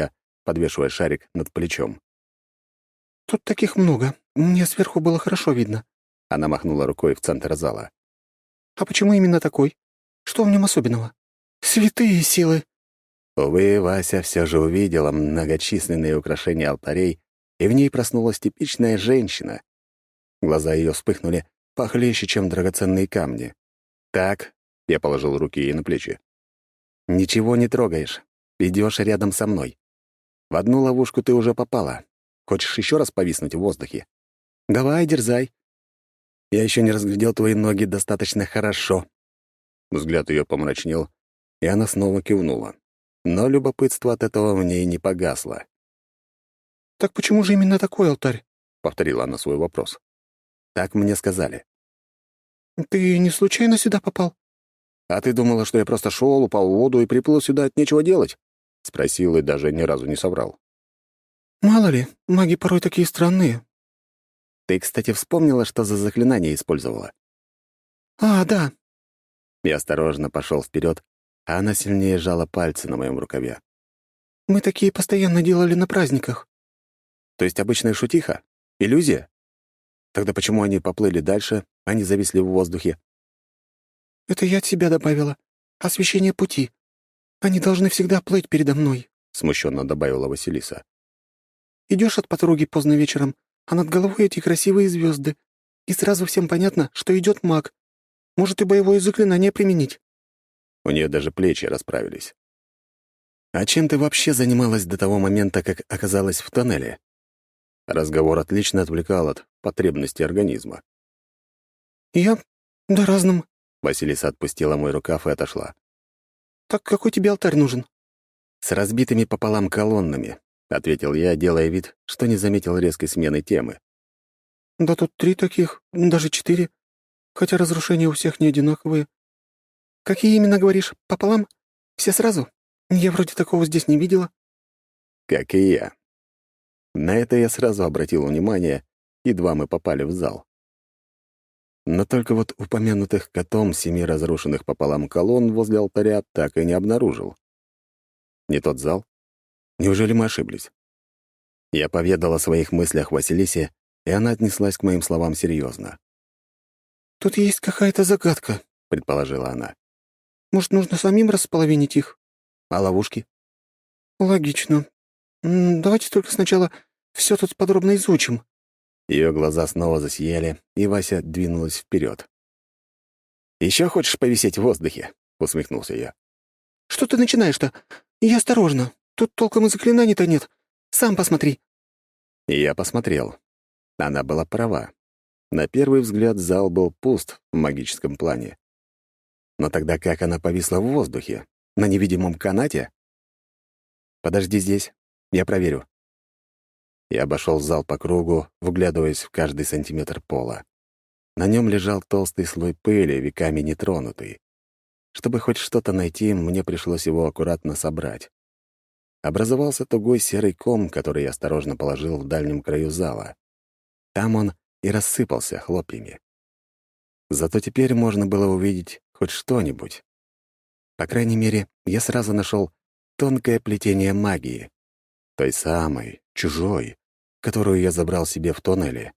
подвешивая шарик над плечом. «Тут таких много. Мне сверху было хорошо видно». Она махнула рукой в центр зала. «А почему именно такой? Что в нем особенного? Святые силы!» Увы, Вася все же увидела многочисленные украшения алтарей, и в ней проснулась типичная женщина. Глаза ее вспыхнули похлеще, чем драгоценные камни. «Так», — я положил руки ей на плечи, — «ничего не трогаешь. Идешь рядом со мной. В одну ловушку ты уже попала. Хочешь еще раз повиснуть в воздухе? Давай, дерзай. Я еще не разглядел твои ноги достаточно хорошо». Взгляд ее помрачнел, и она снова кивнула. Но любопытство от этого в ней не погасло. «Так почему же именно такой алтарь?» — повторила она свой вопрос. «Так мне сказали». «Ты не случайно сюда попал?» «А ты думала, что я просто шел, упал в воду и приплыл сюда от нечего делать?» — спросил и даже ни разу не соврал. «Мало ли, маги порой такие странные». «Ты, кстати, вспомнила, что за заклинание использовала?» «А, да». Я осторожно пошел вперед, а она сильнее сжала пальцы на моем рукаве. «Мы такие постоянно делали на праздниках». «То есть обычная шутиха? Иллюзия? Тогда почему они поплыли дальше, а не зависли в воздухе?» «Это я от себя добавила. Освещение пути. Они должны всегда плыть передо мной», — смущенно добавила Василиса. «Идешь от подруги поздно вечером, а над головой эти красивые звезды, и сразу всем понятно, что идет маг. Может и боевое заклинание применить». У нее даже плечи расправились. «А чем ты вообще занималась до того момента, как оказалась в тоннеле?» Разговор отлично отвлекал от потребностей организма. «Я? Да разным». Василиса отпустила мой рукав и отошла. «Так какой тебе алтарь нужен?» «С разбитыми пополам колоннами», — ответил я, делая вид, что не заметил резкой смены темы. «Да тут три таких, даже четыре, хотя разрушения у всех не одинаковые. Какие именно, говоришь, пополам? Все сразу? Я вроде такого здесь не видела». Как и я. На это я сразу обратил внимание, едва мы попали в зал. Но только вот упомянутых котом семи разрушенных пополам колонн возле алтаря так и не обнаружил. Не тот зал? Неужели мы ошиблись? Я поведал о своих мыслях Василисе, и она отнеслась к моим словам серьезно. «Тут есть какая-то загадка», — предположила она. «Может, нужно самим располовинить их?» А ловушки? «Логично. М, Давайте только сначала все тут подробно изучим». Ее глаза снова засияли, и Вася двинулась вперед. «Еще хочешь повисеть в воздухе?» — усмехнулся я. «Что ты начинаешь-то? И осторожно. Тут толком и заклинаний-то нет. Сам посмотри». И я посмотрел. Она была права. На первый взгляд зал был пуст в магическом плане. Но тогда как она повисла в воздухе? На невидимом канате? «Подожди здесь, я проверю». Я обошел зал по кругу, вглядываясь в каждый сантиметр пола. На нем лежал толстый слой пыли, веками нетронутый. Чтобы хоть что-то найти, мне пришлось его аккуратно собрать. Образовался тугой серый ком, который я осторожно положил в дальнем краю зала. Там он и рассыпался хлопьями. Зато теперь можно было увидеть хоть что-нибудь. По крайней мере, я сразу нашел тонкое плетение магии. Той самой, чужой, которую я забрал себе в тоннеле.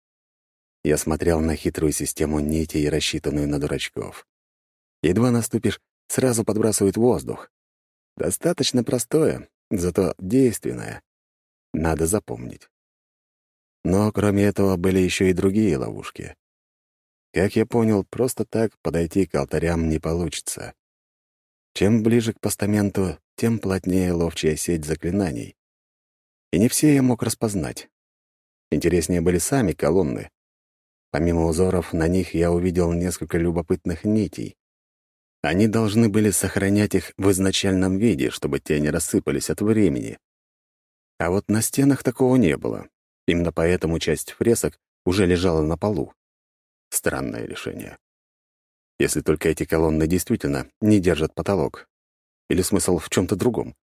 Я смотрел на хитрую систему нитей, рассчитанную на дурачков. Едва наступишь, сразу подбрасывает воздух. Достаточно простое, зато действенное. Надо запомнить. Но кроме этого были еще и другие ловушки. Как я понял, просто так подойти к алтарям не получится. Чем ближе к постаменту, тем плотнее ловчая сеть заклинаний. И не все я мог распознать. Интереснее были сами колонны. Помимо узоров, на них я увидел несколько любопытных нитей. Они должны были сохранять их в изначальном виде, чтобы те не рассыпались от времени. А вот на стенах такого не было. Именно поэтому часть фресок уже лежала на полу. Странное решение. Если только эти колонны действительно не держат потолок. Или смысл в чем то другом.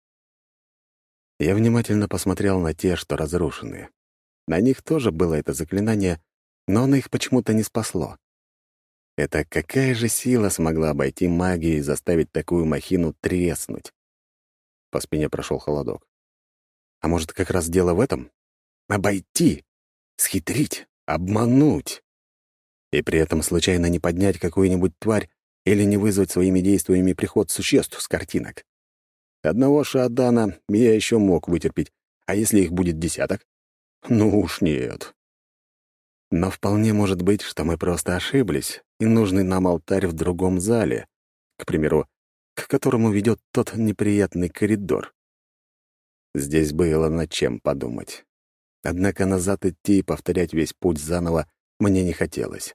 Я внимательно посмотрел на те, что разрушены. На них тоже было это заклинание, но оно их почему-то не спасло. Это какая же сила смогла обойти магию и заставить такую махину треснуть? По спине прошел холодок. А может, как раз дело в этом? Обойти, схитрить, обмануть. И при этом случайно не поднять какую-нибудь тварь или не вызвать своими действиями приход существ с картинок. Одного Шаадана я еще мог вытерпеть, а если их будет десяток? Ну уж нет. Но вполне может быть, что мы просто ошиблись, и нужный нам алтарь в другом зале, к примеру, к которому ведет тот неприятный коридор. Здесь было над чем подумать. Однако назад идти и повторять весь путь заново мне не хотелось.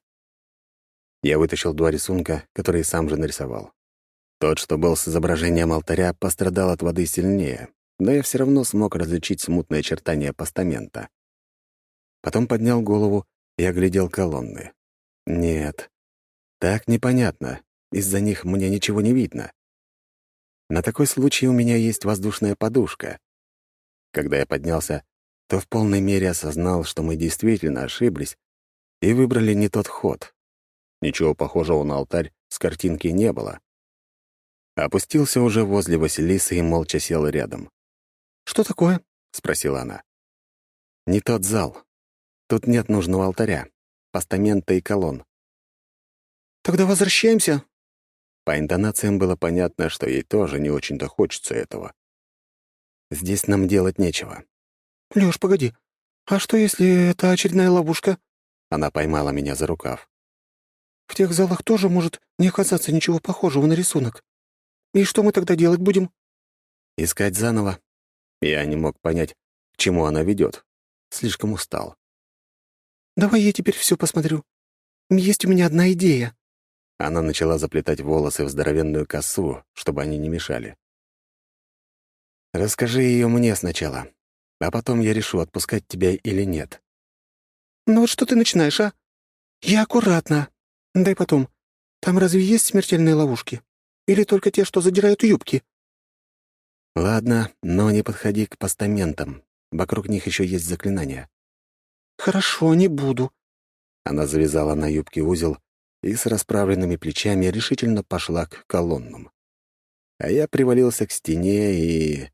Я вытащил два рисунка, которые сам же нарисовал. Тот, что был с изображением алтаря, пострадал от воды сильнее, но я все равно смог различить смутные очертания постамента. Потом поднял голову и оглядел колонны. Нет, так непонятно. Из-за них мне ничего не видно. На такой случай у меня есть воздушная подушка. Когда я поднялся, то в полной мере осознал, что мы действительно ошиблись и выбрали не тот ход. Ничего похожего на алтарь с картинки не было. Опустился уже возле Василисы и молча сел рядом. «Что такое?» — спросила она. «Не тот зал. Тут нет нужного алтаря, постамента и колонн». «Тогда возвращаемся?» По интонациям было понятно, что ей тоже не очень-то хочется этого. «Здесь нам делать нечего». «Лёш, погоди. А что, если это очередная ловушка?» Она поймала меня за рукав. «В тех залах тоже может не оказаться ничего похожего на рисунок. И что мы тогда делать будем?» «Искать заново». Я не мог понять, к чему она ведет. Слишком устал. «Давай я теперь все посмотрю. Есть у меня одна идея». Она начала заплетать волосы в здоровенную косу, чтобы они не мешали. «Расскажи ее мне сначала, а потом я решу, отпускать тебя или нет». «Ну вот что ты начинаешь, а? Я аккуратно. Дай потом. Там разве есть смертельные ловушки? Или только те, что задирают юбки?» «Ладно, но не подходи к постаментам. Вокруг них еще есть заклинания». «Хорошо, не буду». Она завязала на юбке узел и с расправленными плечами решительно пошла к колоннам. А я привалился к стене и...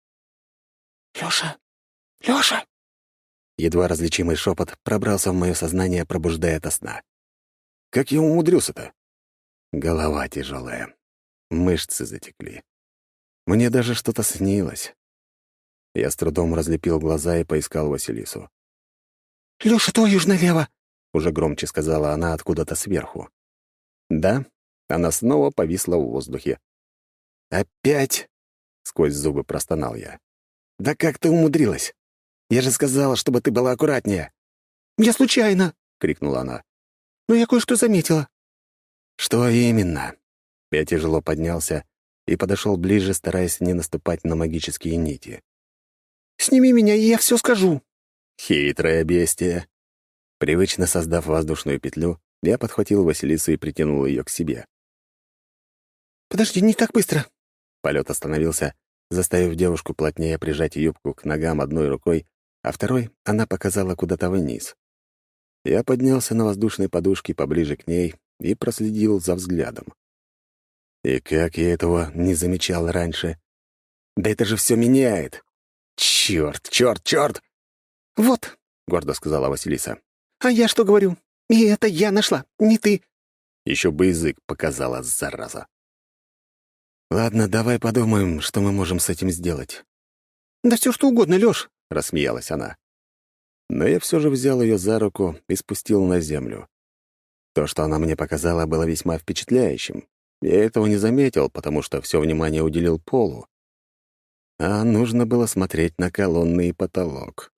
«Лёша! Лёша!» Едва различимый шепот пробрался в мое сознание, пробуждая ото сна. Как я умудрился-то? Голова тяжелая. Мышцы затекли. Мне даже что-то снилось. Я с трудом разлепил глаза и поискал Василису. «Лёша, твою ж налево!» — уже громче сказала она откуда-то сверху. Да, она снова повисла в воздухе. «Опять?» — сквозь зубы простонал я. «Да как ты умудрилась? Я же сказала, чтобы ты была аккуратнее!» «Я случайно!» — крикнула она. «Но я кое-что заметила». «Что именно?» Я тяжело поднялся и подошел ближе, стараясь не наступать на магические нити. «Сними меня, и я все скажу». Хитрое бестие. Привычно создав воздушную петлю, я подхватил Василису и притянул ее к себе. «Подожди, не так быстро». Полет остановился, заставив девушку плотнее прижать юбку к ногам одной рукой, а второй она показала куда-то вниз. Я поднялся на воздушной подушке поближе к ней и проследил за взглядом. И как я этого не замечал раньше? Да это же все меняет! Черт, черт, черт! «Вот», — гордо сказала Василиса. «а я что говорю? И это я нашла, не ты». Еще бы язык показала, зараза. «Ладно, давай подумаем, что мы можем с этим сделать». «Да все что угодно, Лёш», — рассмеялась она. Но я все же взял ее за руку и спустил на землю. То, что она мне показала, было весьма впечатляющим. Я этого не заметил, потому что все внимание уделил полу. А нужно было смотреть на колонны и потолок.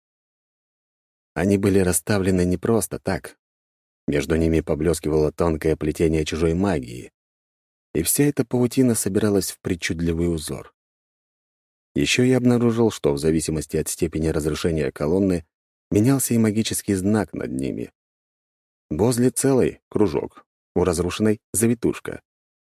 Они были расставлены не просто так. Между ними поблескивало тонкое плетение чужой магии. И вся эта паутина собиралась в причудливый узор. Еще я обнаружил, что в зависимости от степени разрушения колонны менялся и магический знак над ними. Возле целый — кружок, у разрушенной — завитушка.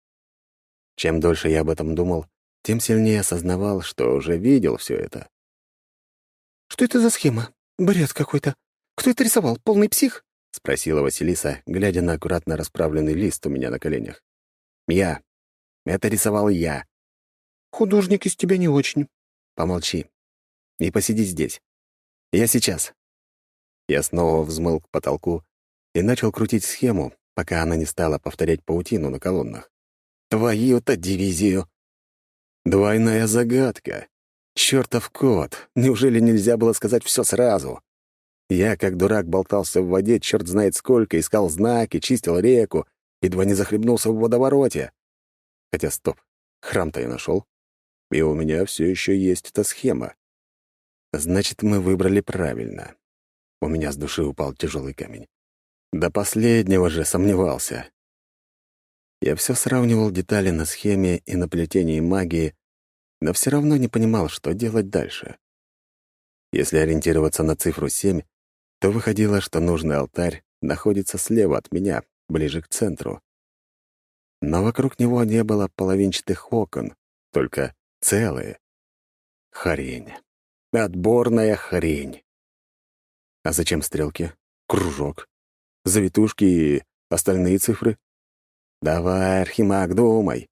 Чем дольше я об этом думал, тем сильнее осознавал, что уже видел все это. «Что это за схема? Бред какой-то. Кто это рисовал? Полный псих?» — спросила Василиса, глядя на аккуратно расправленный лист у меня на коленях. «Я. Это рисовал я». «Художник из тебя не очень». «Помолчи. и посиди здесь. Я сейчас». Я снова взмыл к потолку и начал крутить схему, пока она не стала повторять паутину на колоннах. Твою-то дивизию! Двойная загадка. Чёртов кот! Неужели нельзя было сказать все сразу? Я, как дурак, болтался в воде черт знает сколько, искал знаки, чистил реку, едва не захлебнулся в водовороте. Хотя, стоп, храм-то я нашел, и у меня все еще есть эта схема. Значит, мы выбрали правильно. У меня с души упал тяжелый камень. До последнего же сомневался. Я все сравнивал детали на схеме и на плетении магии, но все равно не понимал, что делать дальше. Если ориентироваться на цифру семь, то выходило, что нужный алтарь находится слева от меня, ближе к центру. Но вокруг него не было половинчатых окон, только целые. Хрень. Отборная хрень. А зачем стрелки? Кружок. Завитушки и остальные цифры? Давай, Архимаг, думай.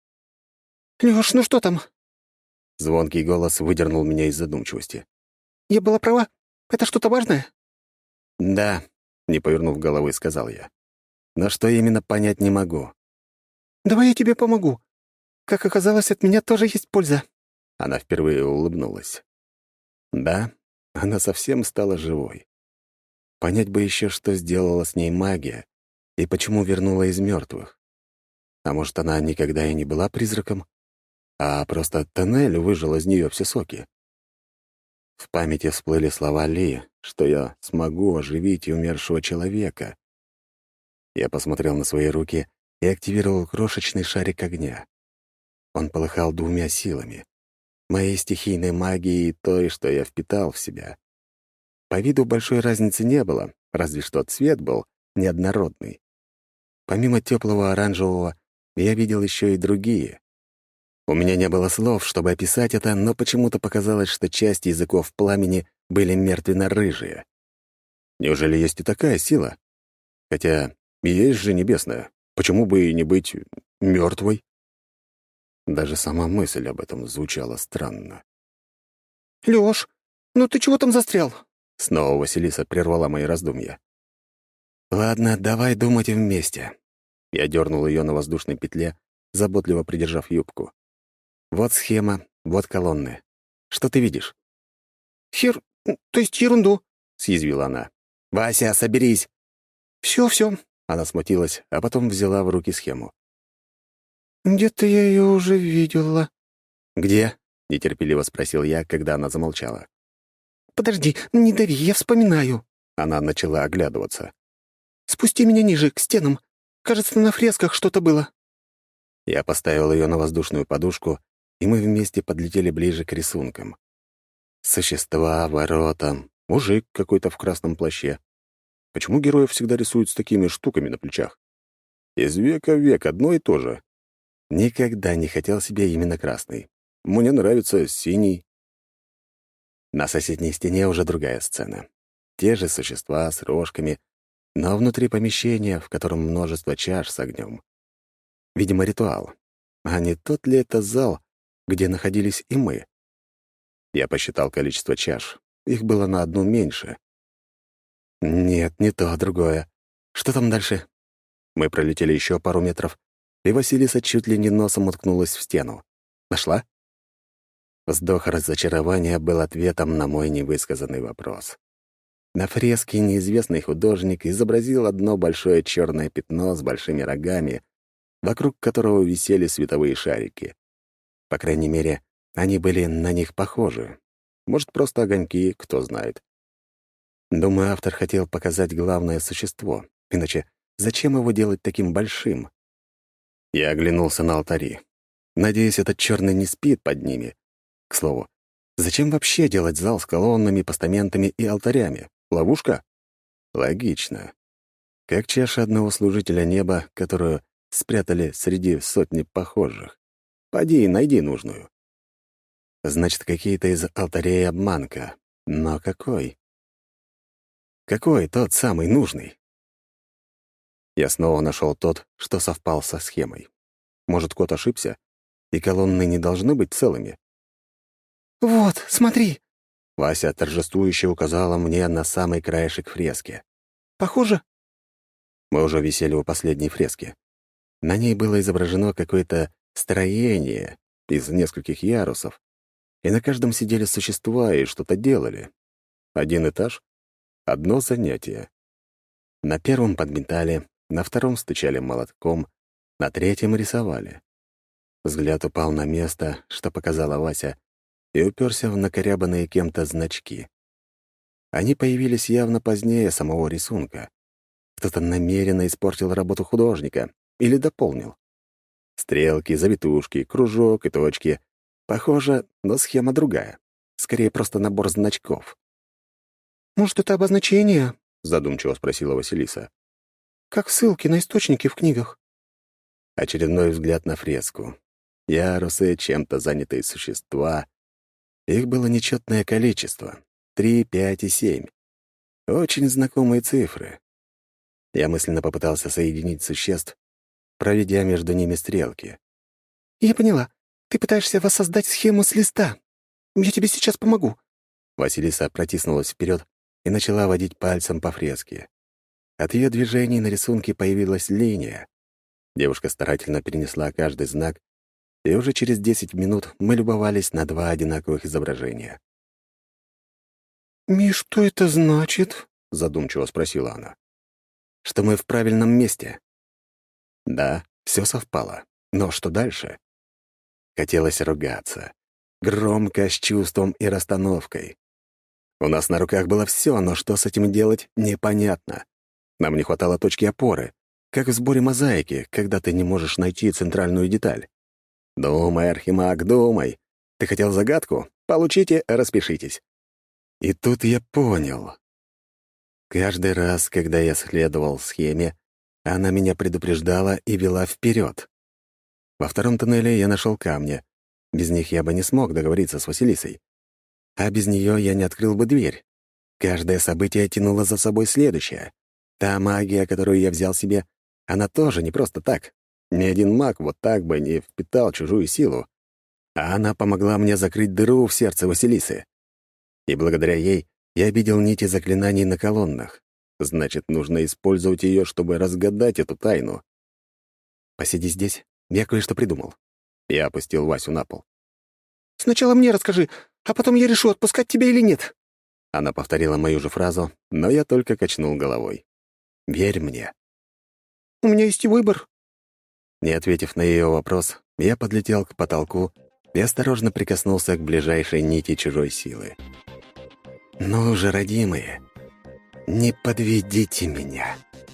«Лёш, ну что там?» Звонкий голос выдернул меня из задумчивости. «Я была права? Это что-то важное?» «Да», — не повернув головы, сказал я. «Но что именно, понять не могу». «Давай я тебе помогу. Как оказалось, от меня тоже есть польза». Она впервые улыбнулась. Да, она совсем стала живой. Понять бы еще, что сделала с ней магия и почему вернула из мертвых. А может, она никогда и не была призраком, а просто тоннель выжил из нее все соки. В памяти всплыли слова Ли, что я смогу оживить умершего человека. Я посмотрел на свои руки и активировал крошечный шарик огня. Он полыхал двумя силами — моей стихийной магией и той, что я впитал в себя. По виду большой разницы не было, разве что цвет был неоднородный. Помимо теплого оранжевого, я видел еще и другие. У меня не было слов, чтобы описать это, но почему-то показалось, что части языков пламени были мертвенно-рыжие. Неужели есть и такая сила? Хотя есть же небесная. Почему бы и не быть мертвой? Даже сама мысль об этом звучала странно. «Лёш, ну ты чего там застрял?» Снова Василиса прервала мои раздумья. «Ладно, давай думать вместе». Я дернул ее на воздушной петле, заботливо придержав юбку. «Вот схема, вот колонны. Что ты видишь?» «Хер... то есть ерунду», — съязвила она. «Вася, соберись!» «Всё, всё». Она смутилась, а потом взяла в руки схему. «Где-то я ее уже видела». «Где?» — нетерпеливо спросил я, когда она замолчала. «Подожди, не дави, я вспоминаю». Она начала оглядываться. «Спусти меня ниже, к стенам. Кажется, на фресках что-то было». Я поставил ее на воздушную подушку, и мы вместе подлетели ближе к рисункам. Существа, ворота, мужик какой-то в красном плаще. Почему героев всегда рисуют с такими штуками на плечах? Из века в век одно и то же. Никогда не хотел себе именно красный. Мне нравится синий. На соседней стене уже другая сцена. Те же существа с рожками, но внутри помещения, в котором множество чаш с огнем. Видимо, ритуал. А не тот ли это зал, где находились и мы? Я посчитал количество чаш. Их было на одну меньше. Нет, не то, другое. Что там дальше? Мы пролетели еще пару метров, и Василиса чуть ли не носом уткнулась в стену. Нашла? Вздох разочарования был ответом на мой невысказанный вопрос. На фреске неизвестный художник изобразил одно большое черное пятно с большими рогами, вокруг которого висели световые шарики. По крайней мере, они были на них похожи. Может, просто огоньки, кто знает. Думаю, автор хотел показать главное существо. Иначе зачем его делать таким большим? Я оглянулся на алтари. Надеюсь, этот черный не спит под ними. К слову, зачем вообще делать зал с колоннами, постаментами и алтарями? Ловушка? Логично. Как чаша одного служителя неба, которую спрятали среди сотни похожих. Поди и найди нужную. Значит, какие-то из алтарей обманка. Но какой? Какой тот самый нужный? Я снова нашел тот, что совпал со схемой. Может, кот ошибся, и колонны не должны быть целыми? «Вот, смотри!» Вася торжествующе указала мне на самый краешек фрески. «Похоже?» Мы уже висели у последней фрески. На ней было изображено какое-то строение из нескольких ярусов, и на каждом сидели существа и что-то делали. Один этаж — одно занятие. На первом подметали, на втором стучали молотком, на третьем рисовали. Взгляд упал на место, что показала Вася, и уперся в накорябанные кем-то значки. Они появились явно позднее самого рисунка. Кто-то намеренно испортил работу художника или дополнил. Стрелки, завитушки, кружок и точки. Похоже, но схема другая. Скорее, просто набор значков. «Может, это обозначение?» — задумчиво спросила Василиса. «Как ссылки на источники в книгах». Очередной взгляд на фреску. Ярусы, чем-то занятые существа. Их было нечетное количество — три, пять и семь. Очень знакомые цифры. Я мысленно попытался соединить существ, проведя между ними стрелки. «Я поняла. Ты пытаешься воссоздать схему с листа. Я тебе сейчас помогу». Василиса протиснулась вперед и начала водить пальцем по фреске. От ее движений на рисунке появилась линия. Девушка старательно перенесла каждый знак, и уже через десять минут мы любовались на два одинаковых изображения. «И что это значит?» — задумчиво спросила она. «Что мы в правильном месте». Да, все совпало. Но что дальше? Хотелось ругаться. Громко, с чувством и расстановкой. У нас на руках было все, но что с этим делать, непонятно. Нам не хватало точки опоры, как в сборе мозаики, когда ты не можешь найти центральную деталь. Думай, Архимаг, думай. Ты хотел загадку? Получите, распишитесь. И тут я понял. Каждый раз, когда я следовал схеме, она меня предупреждала и вела вперед. Во втором тоннеле я нашел камни. Без них я бы не смог договориться с Василисой. А без нее я не открыл бы дверь. Каждое событие тянуло за собой следующее. Та магия, которую я взял себе, она тоже не просто так. Ни один маг вот так бы не впитал чужую силу. А она помогла мне закрыть дыру в сердце Василисы. И благодаря ей я видел нити заклинаний на колоннах. Значит, нужно использовать ее, чтобы разгадать эту тайну. «Посиди здесь, я кое-что придумал». Я опустил Васю на пол. «Сначала мне расскажи, а потом я решу, отпускать тебя или нет». Она повторила мою же фразу, но я только качнул головой. «Верь мне». «У меня есть и выбор». Не ответив на ее вопрос, я подлетел к потолку и осторожно прикоснулся к ближайшей нити чужой силы. «Ну же, родимые, не подведите меня».